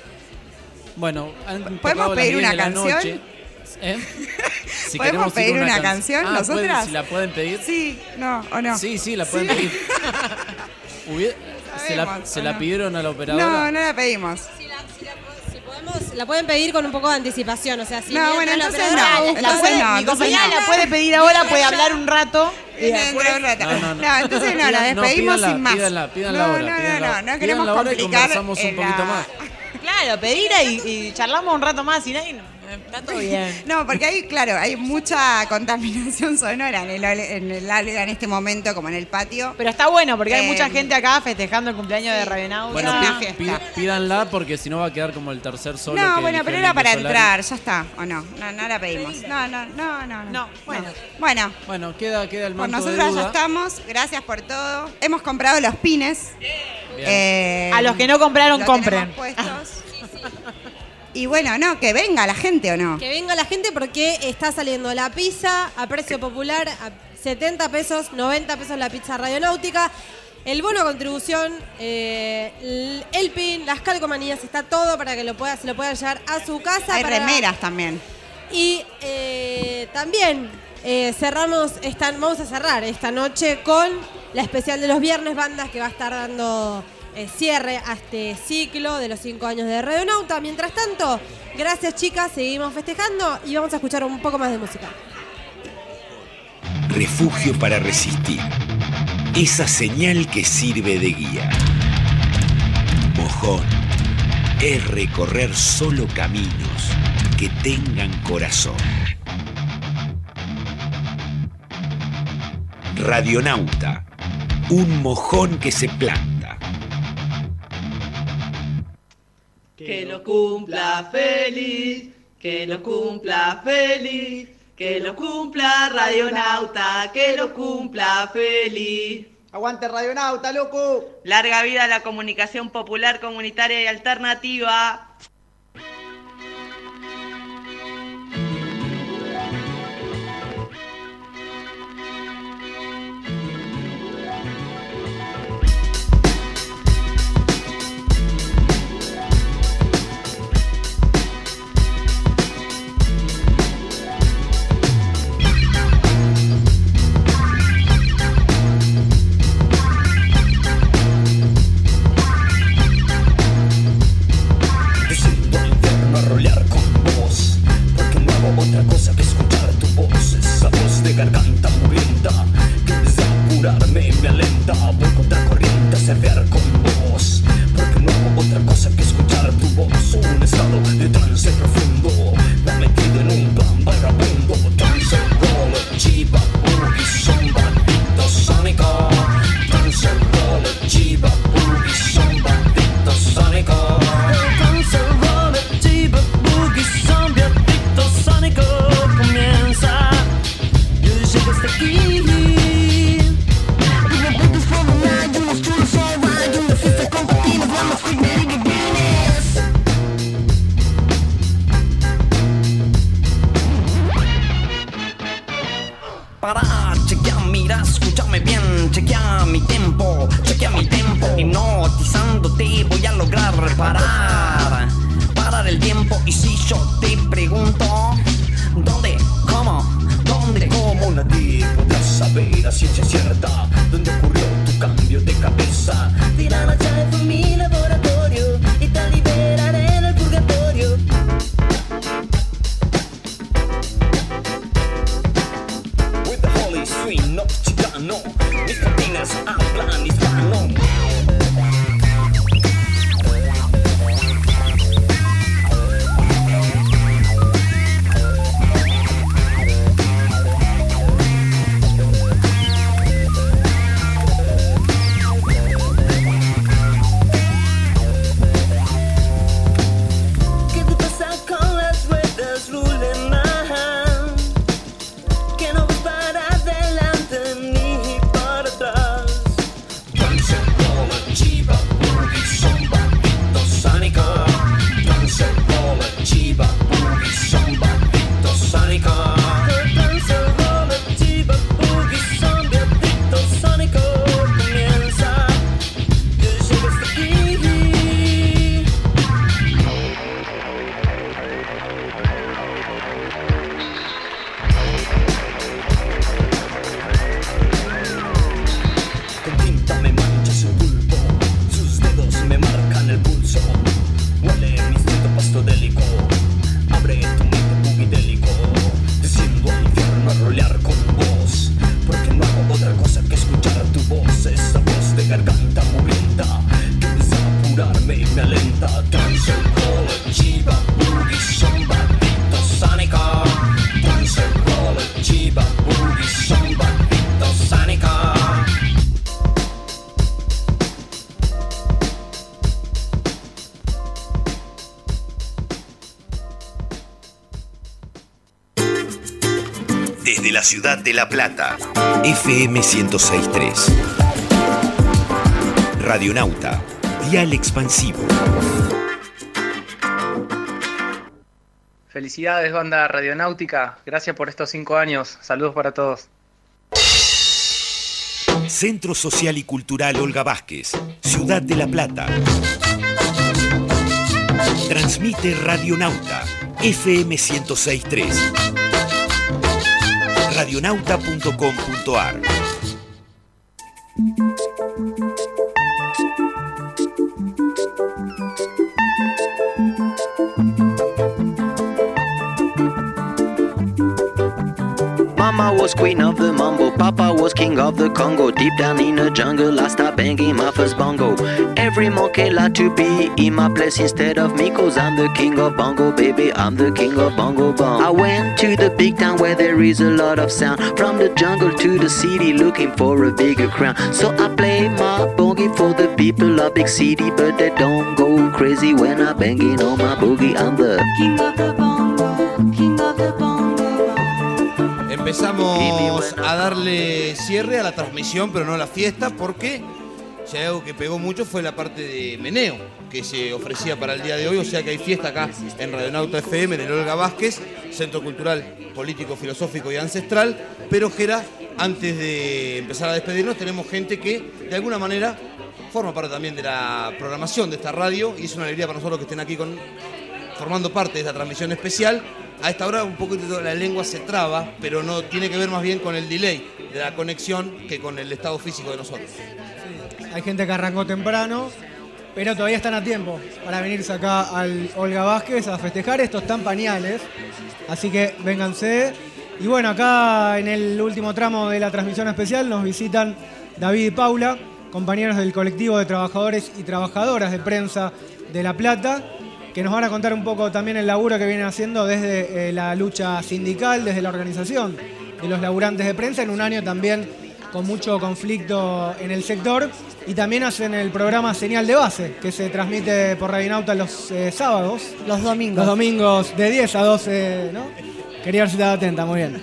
Bueno, han ¿Podemos tocado las pedir diez una de la canción? noche. ¿Eh? Si ¿Podemos queremos ir pedir con una can- canción Ah, nosotras? ¿pueden- si la pueden pedir. Sí, no, o no. Sí, sí, la pueden Sí. pedir. Hubiera- se la, Sabemos, se ¿o la no? pidieron a la operadora. No, no la pedimos. Si podemos, la pueden pedir con un poco de anticipación, o sea, si No, mientras bueno, la entonces operadora no, busca- entonces puede- no, mi entonces compañera no. la puede pedir ahora, puede hablar un rato. Y Dentro después- de un rato. No, no, no. No, entonces no, la Pidan- no, despedimos pídanla, sin más. pídanla, pídanla no, ahora, no, no, pídanla. no, no Pídanla queremos ahora y complicar. conversamos un en poquito la- más. Claro, pedirla y, y charlamos un rato más y nadie. Está todo bien. No, porque hay, claro, hay mucha contaminación sonora en el, ole- en el Olga en este momento, como en el patio. Pero está bueno porque hay Eh, mucha gente acá festejando el cumpleaños de Radionauta. Bueno, una pi- fiesta. pi- pídanla porque si no va a quedar como el tercer solo. No, que bueno, eligió pero el era Indio para Solari. entrar, ya está, ¿o no? No, no la pedimos. No, no, no, no. No, No, bueno. Bueno, Bueno, queda, queda el por manto de nosotras ya duda. estamos. Gracias por todo. Hemos comprado los pines. Bien. Eh, A los que no compraron, lo compren. tenemos puestos. Y bueno, no, que venga la gente o no. Que venga la gente porque está saliendo la pizza a precio popular a setenta pesos, noventa pesos la pizza radionáutica. El bono contribución, eh, el, el pin, las calcomanías, está todo para que lo pueda, se lo puedan llevar a su casa. Hay para- remeras también. Y eh, también eh, cerramos, esta, vamos a cerrar esta noche con la especial de los viernes bandas que va a estar dando eh, cierre a este ciclo de los cinco años de Radionauta. Mientras tanto, gracias chicas, seguimos festejando y vamos a escuchar un poco más de música. Refugio para resistir. Esa señal que sirve de guía. Mojón es recorrer solo caminos que tengan corazón. Radionauta, un mojón que se planta. Que lo cumpla feliz, que lo cumpla feliz, que lo cumpla Radionauta, que lo cumpla feliz. Aguante Radionauta, loco. Larga vida a la comunicación popular, comunitaria y alternativa. This is estado de trance profundo. Me ha metido en un plan vagabundo. Trance roller, chiva, boogie, zomba, dicto sónico. Trance roller, chiva, boogie, zomba, dicto sónico. Trance roller, chiva, boogie, zomba, dicto sónico. Comienza. Yo llego hasta aquí. Para, chequea, mira, escúchame bien, chequea mi tempo, chequea mi tempo. Hipnotizándote voy a lograr parar, parar el tiempo. Y si yo te pregunto, ¿dónde, cómo, dónde, cómo? Nadie podrá saber a ciencia cierta dónde ocurrió tu cambio de cabeza. Tira la llave de mi laboratorio y te liberaré en el purgatorio. No, chicano, mis patinas hablan hispano. ¿Qué te pasa con las ruedas? Rulen más. Desde la ciudad de La Plata, F M ciento seis punto tres. Radionauta, dial expansivo. Felicidades, banda radionáutica. Gracias por estos cinco años. Saludos para todos. Centro Social y Cultural Olga Vázquez, Ciudad de La Plata. Transmite Radionauta, F M ciento seis punto tres. radionauta punto com punto ar. Mama was queen of the mambo, Papa was king of the Congo. Deep down in the jungle, I started banging my first bongo. Every monkey like to be in my place instead of me, cause I'm the king of bongo, baby, I'm the king of bongo bong. I went to the big town where there is a lot of sound, from the jungle to the city looking for a bigger crown. So I play my boogie for the people of big city, but they don't go crazy when I'm banging on my boogie. I'm the king of the bongo, king of the bongo. Empezamos a darle cierre a la transmisión, pero no a la fiesta, porque si hay algo que pegó mucho fue la parte de meneo que se ofrecía para el día de hoy. O sea que hay fiesta acá en Radionauta F M, en el Olga Vázquez, Centro Cultural, Político, Filosófico y Ancestral. Pero Gera, antes de empezar a despedirnos, tenemos gente que de alguna manera forma parte también de la programación de esta radio, y es una alegría para nosotros que estén aquí con, formando parte de esta transmisión especial. A esta hora un poquito la lengua se traba, pero no tiene que ver más bien con el delay de la conexión que con el estado físico de nosotros. Sí, hay gente que arrancó temprano, pero todavía están a tiempo para venirse acá al Olga Vázquez a festejar. Estos están pañales, así que vénganse. Y bueno, acá en el último tramo de la transmisión especial nos visitan David y Paula, compañeros del colectivo de trabajadores y trabajadoras de prensa de La Plata. que nos van a contar un poco también el laburo que vienen haciendo desde eh, la lucha sindical, desde la organización de los laburantes de prensa, en un año también con mucho conflicto en el sector. Y también hacen el programa Señal de Base, que se transmite por Radionauta los eh, sábados. Los domingos. Los domingos de diez a doce, ¿no? Quería ver si estaba atenta, muy bien.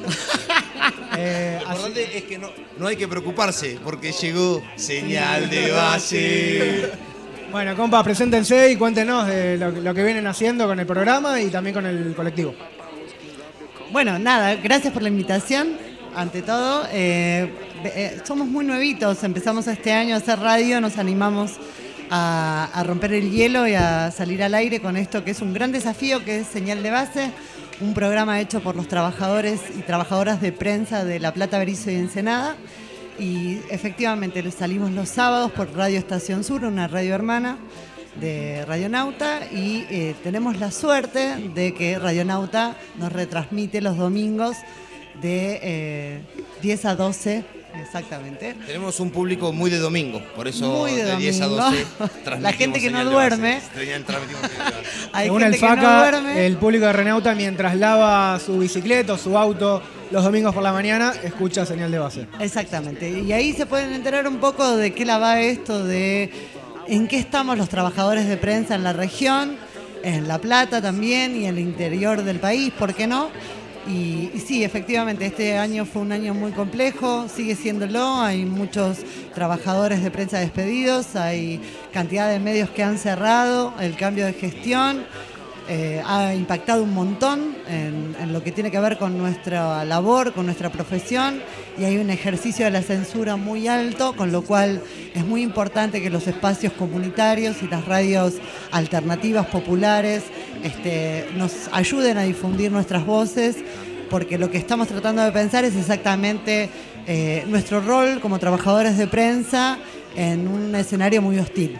Eh, Lo importante es que no, no hay que preocuparse, porque llegó Señal de Base. Bueno, compas, preséntense y cuéntenos de lo, lo que vienen haciendo con el programa y también con el colectivo. Bueno, nada, gracias por la invitación, ante todo. Eh, eh, somos muy nuevitos, empezamos este año a hacer radio, nos animamos a, a romper el hielo y a salir al aire con esto que es un gran desafío, que es Señal de Base, un programa hecho por los trabajadores y trabajadoras de prensa de La Plata, Berizo y Ensenada. Y efectivamente salimos los sábados por Radio Estación Sur, una radio hermana de Radionauta, y eh, tenemos la suerte de que Radionauta nos retransmite los domingos de eh, diez a doce, exactamente. Tenemos un público muy de domingo, por eso Muy de de diez a domingo. doce La transmitimos gente que no Señal de duerme. Base. Transmitimos Señal de Base. Hay Según gente el que no FACA, duerme. el público de Radionauta, mientras lava su bicicleta o su auto los domingos por la mañana, escucha Señal de Base. Exactamente. Y ahí se pueden enterar un poco de qué la va esto, de en qué estamos los trabajadores de prensa en la región, en La Plata también y en el interior del país, ¿por qué no? Y, y sí, efectivamente, este año fue un año muy complejo, sigue siéndolo, hay muchos trabajadores de prensa despedidos, hay cantidad de medios que han cerrado, el cambio de gestión eh, ha impactado un montón en, en lo que tiene que ver con nuestra labor, con nuestra profesión, y hay un ejercicio de la censura muy alto, con lo cual es muy importante que los espacios comunitarios y las radios alternativas populares este, nos ayuden a difundir nuestras voces, porque lo que estamos tratando de pensar es exactamente eh, nuestro rol como trabajadores de prensa en un escenario muy hostil.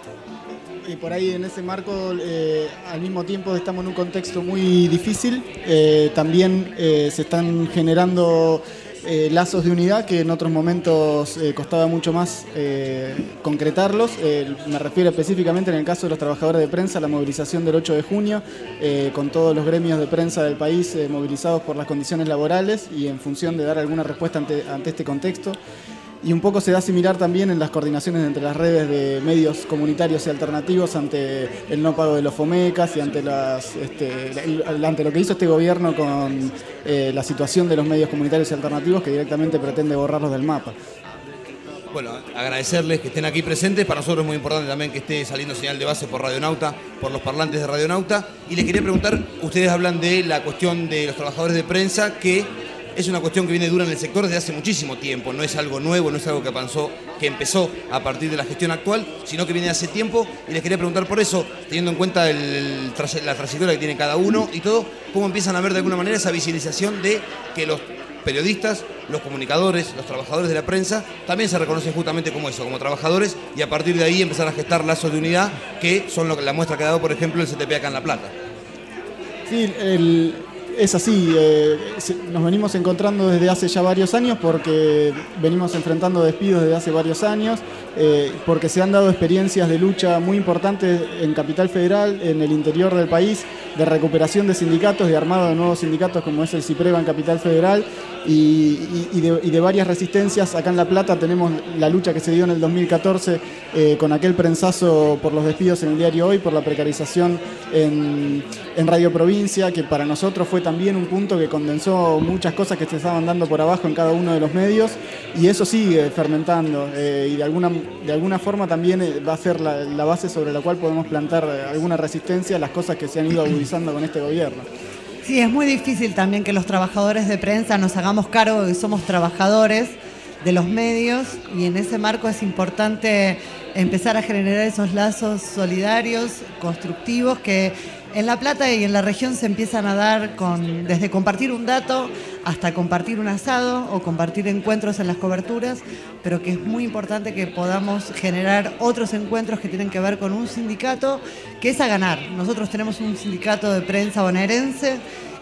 Y por ahí en ese marco, eh, al mismo tiempo estamos en un contexto muy difícil, eh, también eh, se están generando eh, lazos de unidad que en otros momentos eh, costaba mucho más eh, concretarlos. Eh, me refiero específicamente en el caso de los trabajadores de prensa, la movilización del ocho de junio, eh, con todos los gremios de prensa del país eh, movilizados por las condiciones laborales y en función de dar alguna respuesta ante, ante este contexto. Y un poco se da similar también en las coordinaciones entre las redes de medios comunitarios y alternativos ante el no pago de los FOMECAS y ante, las, este, ante lo que hizo este gobierno con eh, la situación de los medios comunitarios y alternativos, que directamente pretende borrarlos del mapa. Bueno, agradecerles que estén aquí presentes. Para nosotros es muy importante también que esté saliendo Señal de Base por Radionauta, por los parlantes de Radionauta. Y les quería preguntar, ustedes hablan de la cuestión de los trabajadores de prensa, que es una cuestión que viene dura en el sector desde hace muchísimo tiempo, no es algo nuevo, no es algo que, pasó, que empezó a partir de la gestión actual, sino que viene hace tiempo, y les quería preguntar por eso, teniendo en cuenta el, el, la trayectoria que tiene cada uno y todo, cómo empiezan a ver de alguna manera esa visibilización de que los periodistas, los comunicadores, los trabajadores de la prensa, también se reconocen justamente como eso, como trabajadores, y a partir de ahí empezar a gestar lazos de unidad, que son lo que, la muestra que ha dado, por ejemplo, el C T P acá en La Plata. Sí, el... Es así, eh, nos venimos encontrando desde hace ya varios años porque venimos enfrentando despidos desde hace varios años, eh, porque se han dado experiencias de lucha muy importantes en Capital Federal, en el interior del país, de recuperación de sindicatos, de armado de nuevos sindicatos como es el CIPREVA en Capital Federal y, y, y, de, y de varias resistencias. Acá en La Plata tenemos la lucha que se dio en el dos mil catorce eh, con aquel prensazo por los despidos en el diario Hoy, por la precarización en, en Radio Provincia, que para nosotros fue también un punto que condensó muchas cosas que se estaban dando por abajo en cada uno de los medios, y eso sigue fermentando eh, y de alguna, de alguna forma también eh, va a ser la, la base sobre la cual podemos plantar eh, alguna resistencia a las cosas que se han ido agudizando con este gobierno. Sí, es muy difícil también que los trabajadores de prensa nos hagamos cargo de que somos trabajadores de los medios, y en ese marco es importante empezar a generar esos lazos solidarios, constructivos, que en La Plata y en la región se empiezan a dar con, desde compartir un dato hasta compartir un asado o compartir encuentros en las coberturas, pero que es muy importante que podamos generar otros encuentros que tienen que ver con un sindicato que es a ganar. Nosotros tenemos un sindicato de prensa bonaerense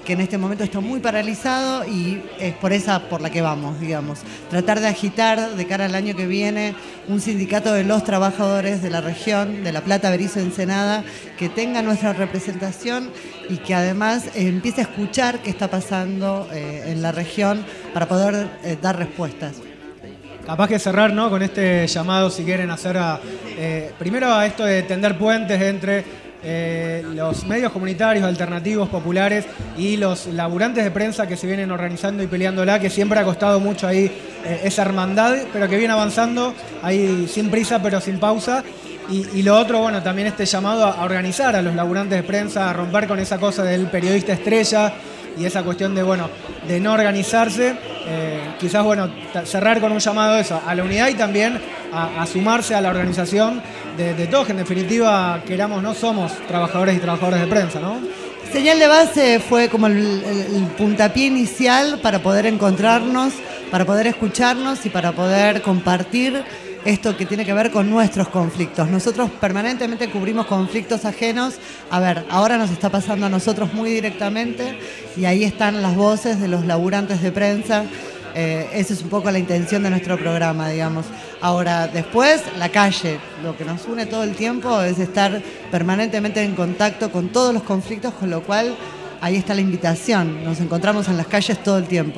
que en este momento está muy paralizado y es por esa por la que vamos, digamos. Tratar de agitar de cara al año que viene un sindicato de los trabajadores de la región, de La Plata, Berisso, Ensenada, que tenga nuestra representación y que además eh, empiece a escuchar qué está pasando eh, en la región para poder eh, dar respuestas. Capaz que cerrar, ¿no?, con este llamado, si quieren hacer a, eh, primero a esto de tender puentes entre eh, los medios comunitarios, alternativos, populares y los laburantes de prensa que se vienen organizando y peleándola, que siempre ha costado mucho ahí eh, esa hermandad, pero que viene avanzando ahí sin prisa pero sin pausa. Y, y lo otro, bueno, también este llamado a, a organizar a los laburantes de prensa, a romper con esa cosa del periodista estrella y esa cuestión de, bueno, de no organizarse. Eh, quizás, bueno, t- cerrar con un llamado a eso, a la unidad y también a, a sumarse a la organización de, de todos, que en definitiva, queramos, no somos trabajadores y trabajadoras de prensa, ¿no? Señal de Base fue como el, el, el puntapié inicial para poder encontrarnos, para poder escucharnos y para poder compartir esto que tiene que ver con nuestros conflictos. Nosotros permanentemente cubrimos conflictos ajenos. A ver, ahora nos está pasando a nosotros muy directamente y ahí están las voces de los laburantes de prensa. Eh, esa es un poco la intención de nuestro programa, digamos. Ahora, después, la calle. Lo que nos une todo el tiempo es estar permanentemente en contacto con todos los conflictos, con lo cual ahí está la invitación. Nos encontramos en las calles todo el tiempo.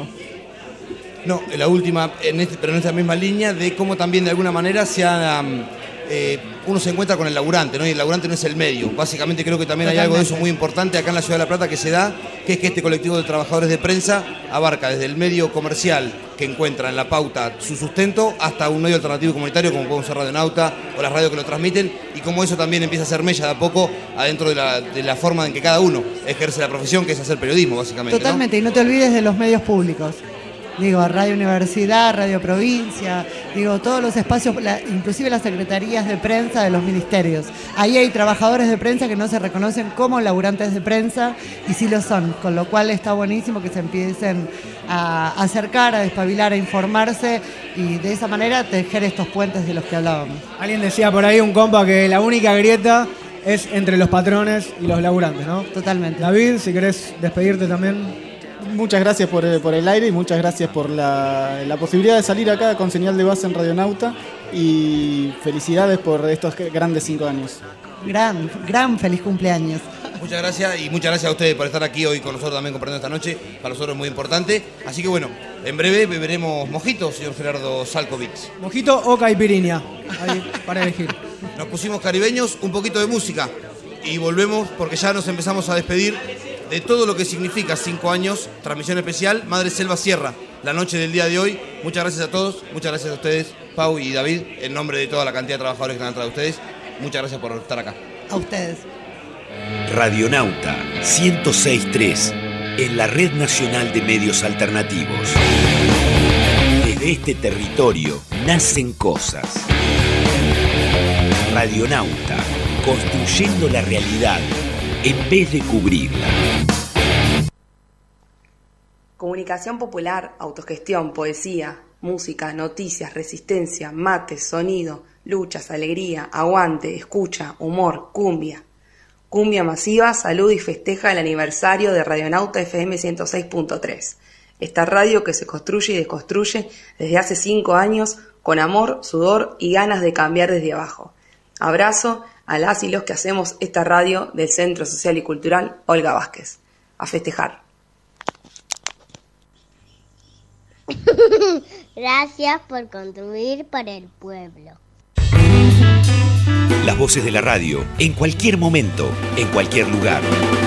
No, la última, en este, pero en esta misma línea, de cómo también de alguna manera se ha, eh, uno se encuentra con el laburante, ¿no? Y el laburante no es el medio. Básicamente creo que también hay algo de eso muy importante acá en la Ciudad de La Plata que se da, que es que este colectivo de trabajadores de prensa abarca desde el medio comercial que encuentra en la pauta su sustento hasta un medio alternativo comunitario como podemos ser Radionauta o las radios que lo transmiten, y cómo eso también empieza a ser mella de a poco adentro de la, de la forma en que cada uno ejerce la profesión, que es hacer periodismo, básicamente. Totalmente, ¿no? Y no te olvides de los medios públicos. Digo, Radio Universidad, Radio Provincia, digo, todos los espacios, la, inclusive las secretarías de prensa de los ministerios. Ahí hay trabajadores de prensa que no se reconocen como laburantes de prensa y sí lo son, con lo cual está buenísimo que se empiecen a acercar, a despabilar, a informarse y de esa manera tejer estos puentes de los que hablábamos. Alguien decía por ahí, un compa, que la única grieta es entre los patrones y los laburantes, ¿no? Totalmente. David, si querés despedirte también. Muchas gracias por el, por el aire y muchas gracias por la, la posibilidad de salir acá con Señal de Base en Radionauta y felicidades por estos grandes cinco años. Gran, gran feliz cumpleaños. Muchas gracias y muchas gracias a ustedes por estar aquí hoy con nosotros también compartiendo esta noche. Para nosotros es muy importante. Así que bueno, en breve beberemos mojito, señor Gerardo Salkovic. Mojito o caipirinha, ahí para elegir. Nos pusimos caribeños, un poquito de música y volvemos porque ya nos empezamos a despedir de todo lo que significa cinco años, transmisión especial, Madre Selva Sierra, la noche del día de hoy. Muchas gracias a todos, muchas gracias a ustedes, Pau y David, en nombre de toda la cantidad de trabajadores que están atrás de ustedes. Muchas gracias por estar acá. A ustedes. Radionauta ciento seis punto tres, en la Red Nacional de Medios Alternativos. Desde este territorio nacen cosas. Radionauta, construyendo la realidad en vez de cubrirla. Comunicación popular, autogestión, poesía, música, noticias, resistencia, mate, sonido, luchas, alegría, aguante, escucha, humor, cumbia. Cumbia masiva, salud y festeja el aniversario de Radionauta F M ciento seis punto tres. Esta radio que se construye y desconstruye desde hace cinco años con amor, sudor y ganas de cambiar desde abajo. Abrazo a las y los que hacemos esta radio del Centro Social y Cultural Olga Vázquez. A festejar. Gracias por contribuir para el pueblo. Las voces de la radio, en cualquier momento, en cualquier lugar.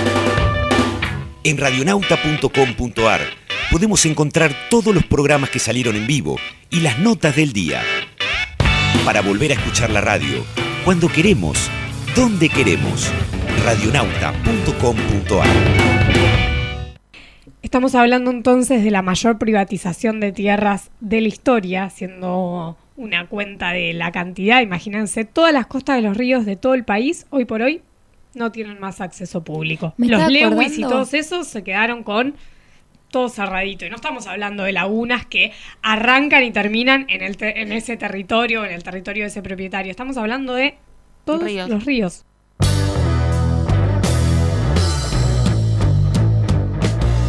En radionauta punto com punto ar podemos encontrar todos los programas que salieron en vivo y las notas del día. Para volver a escuchar la radio, cuando queremos, donde queremos. radionauta punto com punto ar. Estamos hablando entonces de la mayor privatización de tierras de la historia, haciendo una cuenta de la cantidad. Imagínense, todas las costas de los ríos de todo el país, hoy por hoy, no tienen más acceso público. Me Los estaba Lewis y acordando- todos esos se quedaron con todo cerradito. Y no estamos hablando de lagunas que arrancan y terminan en, el te- en ese territorio, en el territorio de ese propietario. Estamos hablando de todos Ríos. los ríos.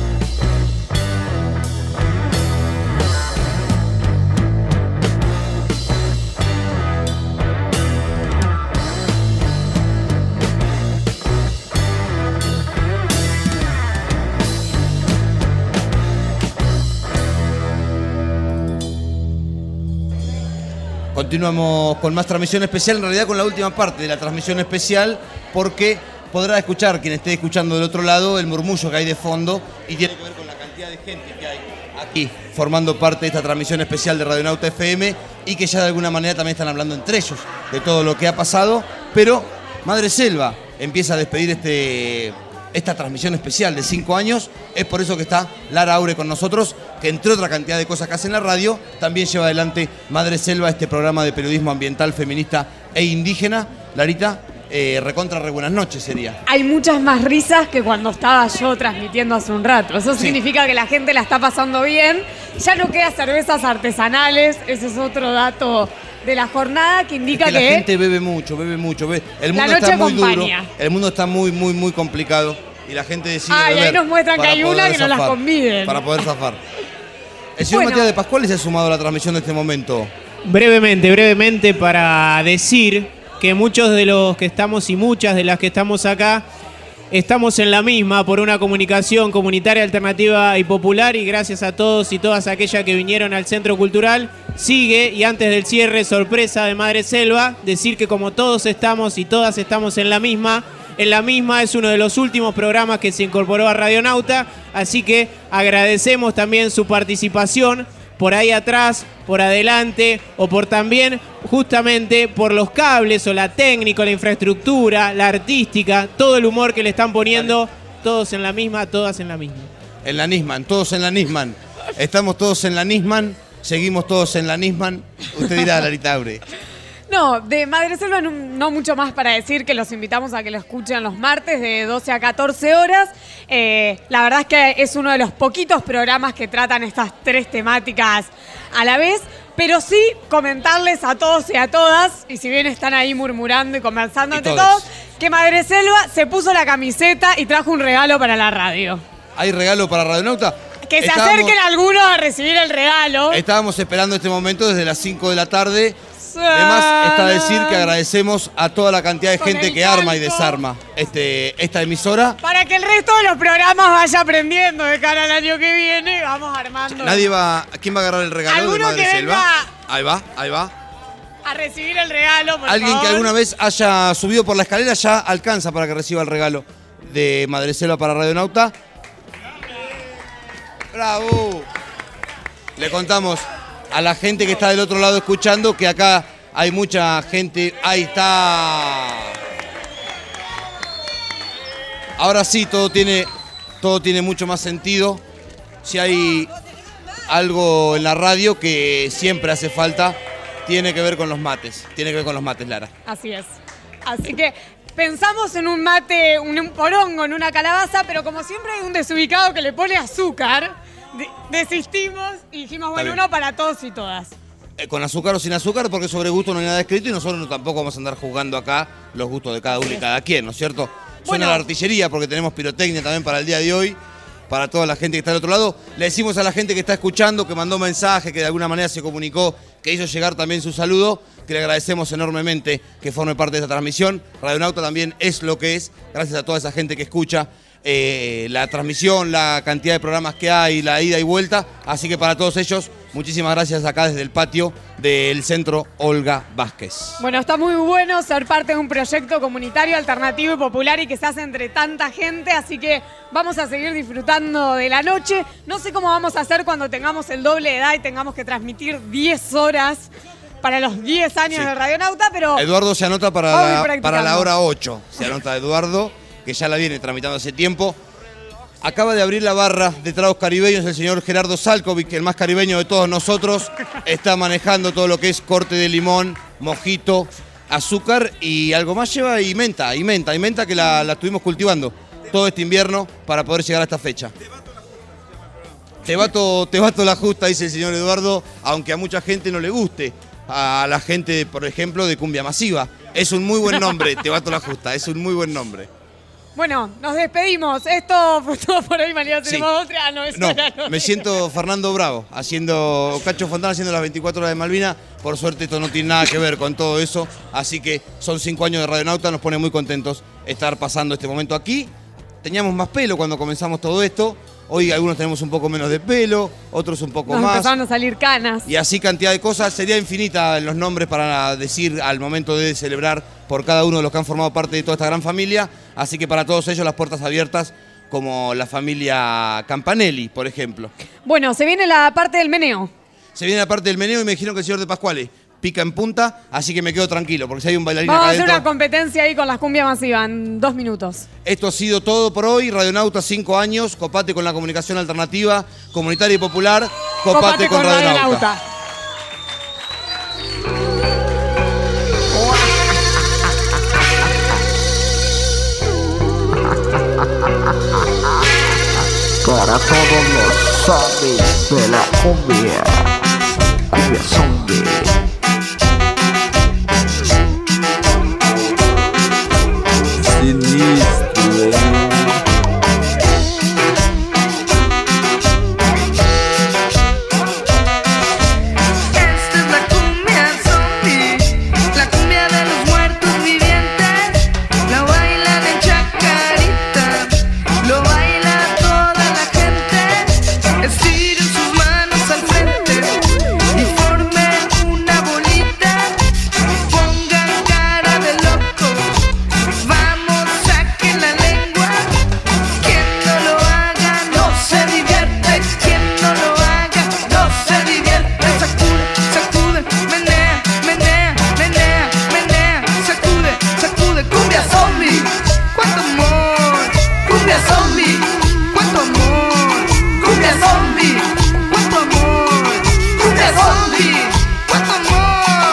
Continuamos con más transmisión especial, en realidad con la última parte de la transmisión especial, porque podrá escuchar, quien esté escuchando del otro lado, el murmullo que hay de fondo y tiene que ver con la cantidad de gente que hay aquí formando parte de esta transmisión especial de Radionauta F M y que ya de alguna manera también están hablando entre ellos de todo lo que ha pasado, pero Madre Selva empieza a despedir este, esta transmisión especial de cinco años. Es por eso que está Lara Aure con nosotros, que entre otra cantidad de cosas que hace en la radio, también lleva adelante Madre Selva, este programa de periodismo ambiental, feminista e indígena. Larita, eh, recontra re buenas noches sería. Hay muchas más risas que cuando estaba yo transmitiendo hace un rato. Eso sí. Significa que la gente la está pasando bien. Ya no queda cervezas artesanales. Ese es otro dato de la jornada que indica es que, que la gente bebe mucho, bebe mucho. Bebe. El la mundo noche está muy acompaña. duro. El mundo está muy, muy, muy complicado. Y la gente decide Ah, y beber ahí nos muestran que para hay poder una que no las zafar, conviden. Para poder zafar. El señor Bueno. Matías de Pascual se ha sumado a la transmisión de este momento. Brevemente, brevemente para decir que muchos de los que estamos y muchas de las que estamos acá estamos en la misma por una comunicación comunitaria, alternativa y popular, y gracias a todos y todas aquellas que vinieron al Centro Cultural. Sigue, y antes del cierre, sorpresa de Madre Selva, decir que como todos estamos y todas estamos en la misma, en la misma es uno de los últimos programas que se incorporó a Radionauta, así que agradecemos también su participación por ahí atrás, por adelante, o por también justamente por los cables o la técnica, la infraestructura, la artística, todo el humor que le están poniendo, todos en la misma, todas en la misma. En la Nisman, todos en la Nisman. Estamos todos en la Nisman, seguimos todos en la Nisman. Usted dirá, Larita Aure. No, de Madre Selva no, no mucho más para decir, que los invitamos a que lo escuchen los martes de doce a catorce horas. Eh, la verdad es que es uno de los poquitos programas que tratan estas tres temáticas a la vez, pero sí comentarles a todos y a todas, y si bien están ahí murmurando y conversando Y entre todes. todos, que Madre Selva se puso la camiseta y trajo un regalo para la radio. ¿Hay regalo para Radionauta? Que se Estábamos- acerquen algunos a recibir el regalo. Estábamos esperando este momento desde las cinco de la tarde. Además, está a decir que agradecemos a toda la cantidad de Con gente el que arma y canto. desarma este, esta emisora. Para que el resto de los programas vaya aprendiendo de cara al año que viene, vamos armando. Nadie va. ¿Quién va a agarrar el regalo de Alguno Madre que Selva? venga Ahí va, ahí va. a recibir el regalo, por Alguien favor. que alguna vez haya subido por la escalera ya alcanza para que reciba el regalo de Madre Selva para Radionauta. ¡Bravo! Le contamos a la gente que está del otro lado escuchando que acá hay mucha gente. Ahí está. Ahora sí, todo tiene, todo tiene mucho más sentido. Si hay algo en la radio que siempre hace falta, tiene que ver con los mates. Tiene que ver con los mates, Lara. Así es. Así que pensamos en un mate, un, un porongo, en una calabaza, pero como siempre hay un desubicado que le pone azúcar, de- desistimos y dijimos, bueno, bien. uno para todos y todas. Eh, con azúcar o sin azúcar, porque sobre gusto no hay nada escrito y nosotros no- tampoco vamos a andar juzgando acá los gustos de cada uno y cada quien, ¿no es cierto? Suena Bueno. la artillería porque tenemos pirotecnia también para el día de hoy, para toda la gente que está del otro lado. Le decimos a la gente que está escuchando, que mandó mensaje, que de alguna manera se comunicó, que hizo llegar también su saludo, que le agradecemos enormemente que forme parte de esta transmisión. Radionauta también es lo que es, gracias a toda esa gente que escucha eh, la transmisión, la cantidad de programas que hay, la ida y vuelta. Así que para todos ellos, muchísimas gracias acá desde el patio del Centro Olga Vázquez. Bueno, está muy bueno ser parte de un proyecto comunitario, alternativo y popular y que se hace entre tanta gente, así que vamos a seguir disfrutando de la noche. No sé cómo vamos a hacer cuando tengamos el doble de edad y tengamos que transmitir diez horas para los diez años Sí. de Radionauta, pero Eduardo se anota para Vamos a ir la, practicando. para la hora ocho. Se anota Eduardo, que ya la viene tramitando hace tiempo. Acaba de abrir la barra de tragos caribeños el señor Gerardo Salkovic, el más caribeño de todos nosotros. Está manejando todo lo que es corte de limón, mojito, azúcar y algo más lleva y menta, y menta, y menta que la, la estuvimos cultivando todo este invierno para poder llegar a esta fecha. Te bato, te bato la justa, dice el señor Eduardo, aunque a mucha gente no le guste. A la gente, por ejemplo, de Cumbia Masiva. Es un muy buen nombre, te bato la justa, es un muy buen nombre. bueno, nos despedimos. Esto fue todo por hoy, mañana Sí. tenemos otra. Ah, no, eso No, ya no me es. siento Fernando Bravo, haciendo Cacho Fontana, haciendo las veinticuatro horas de Malvina. Por suerte esto no tiene nada que ver con todo eso, así que son cinco años de Radionauta, nos pone muy contentos estar pasando este momento aquí. Teníamos más pelo cuando comenzamos todo esto, Hoy algunos tenemos un poco menos de pelo, otros un poco Nos más. empezaron a salir canas. Y así cantidad de cosas. Sería infinita en los nombres para decir al momento de celebrar por cada uno de los que han formado parte de toda esta gran familia. Así que para todos ellos las puertas abiertas, como la familia Campanelli, por ejemplo. Bueno, se viene la parte del meneo. Se viene la parte del meneo y me dijeron que el señor de Pascuale pica en punta, así que me quedo tranquilo, porque si hay un bailarín Vamos acá a hacer adentro... una competencia ahí con las cumbias masivas en dos minutos. Esto ha sido todo por hoy. Radionauta, cinco años. Copate con la comunicación alternativa, comunitaria y popular. Copate, Copate con, con Radionauta. Radionauta. Para todos los zombies de la cumbia, cumbia zombie. Sinistro, eh. Esta es la cumbia zombie, la cumbia de los muertos vivientes. La bailan en Chacarita, lo baila toda la gente. Estiren sus manos al frente y formen una bolita. Pongan cara de loco, vamos, saquen la lengua. Quien no lo haga no se divierte, quien no lo haga no se divierte. Sacude, sacude, menea, menea, menea, menea. Sacude, sacude, cumbia zombie. Cuánto amor, cumbia zombie. Cuánto amor, cumbia zombie. Cuánto amor, cumbia zombie. Cuánto amor.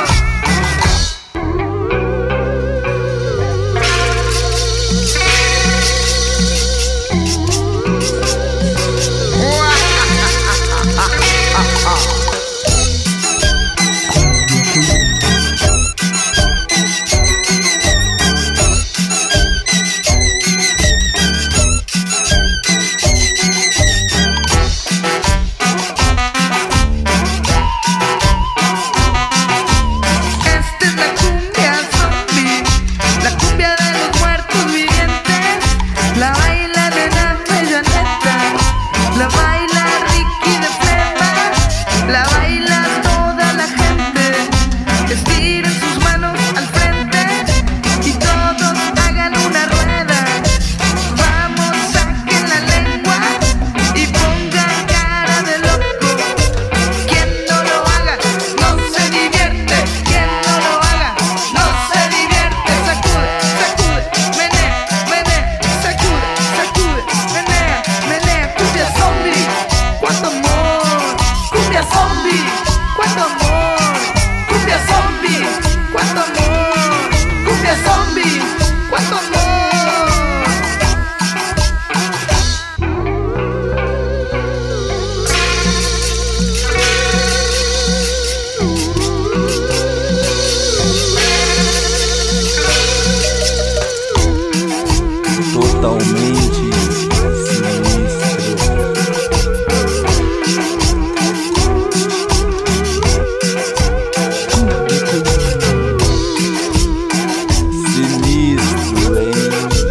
Esta es la cumbia zombie, la cumbia de los muertos vivientes. La baila Nena Avellaneda, la baila Ricky de Flema, la baila toda la gente. Estiren sus manos al frente y todos hagan una rueda. Vamos, saquen la lengua y pongan cara de loco. Quien no lo haga no se divierte, quien no lo haga no se divierte. Sacude, sacude, menea, menea, sacude, sacude, menea, menea. Cumbia zombie, cuánto amor, cumbia zombie, cuánto amor, cumbia zombie, cuánto amor, cumbia zombie, cuánto amor. Totalmente sinistro, hein?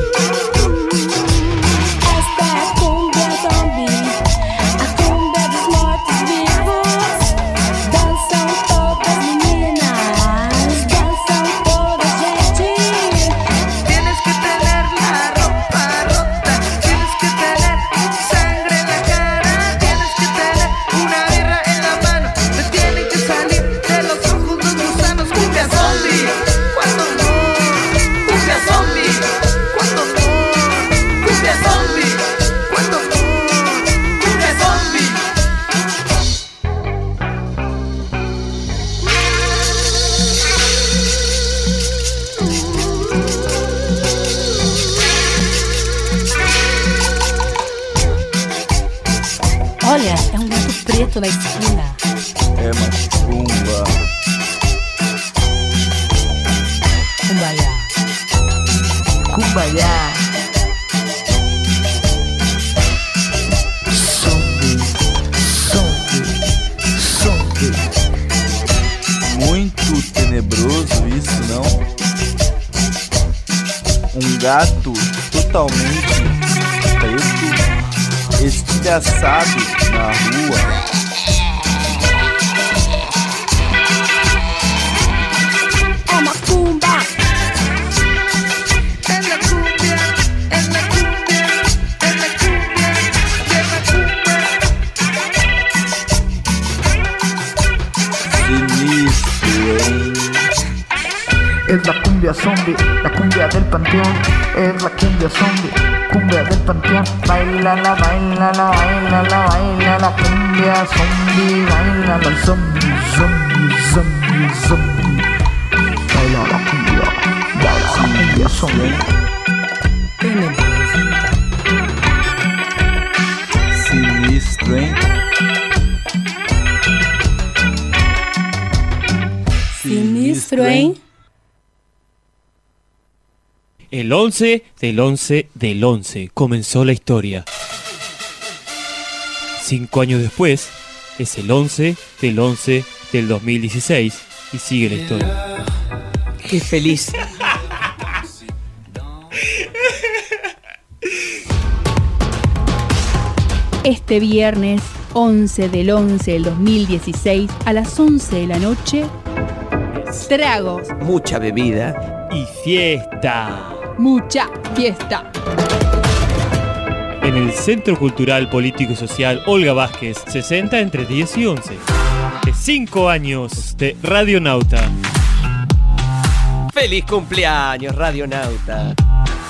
Esta é a cumbia zombie, a cumbia dos mortos-vivos. Dançam todas meninas, dançam toda gente. Tienes que tener la ropa rota, tienes que tener sangre en la cara, tienes que tener una birra en la mano. Te tienen que salir de los ojos los gusanos. Cumbia zombie, cuánto amor, cumbia zombie, cuánto amor, cumbia zombie, cuánto amor, cumbia zombie. Olha, é um gato preto na esquina. É macumba. Kumbaya. Kumbaya. Zombie, zombie, zombie. Muito tenebroso isso, não? Um gato totalmente preto, estica palhaçada na rua. Es la cumbia zombie, la cumbia del panteón. Es la cumbia zombie, cumbia del panteón. Bailala, bailala, bailala, baila la cumbia zombie. Baila la zombie, zombie, zombie, zombie. Baila la cumbia, baila la cumbia zombie. Sinistro, hein? Sinistro, hein? El once del once del once comenzó la historia. Cinco años después, es el once del once del dos mil dieciséis y sigue la historia. Qué feliz. Este viernes once del once del dos mil dieciséis a las once de la noche, tragos, mucha bebida y fiesta. Mucha fiesta. En el Centro Cultural Político y Social Olga Vázquez, sesenta entre diez y once. De cinco años de Radionauta. ¡Feliz cumpleaños, Radionauta!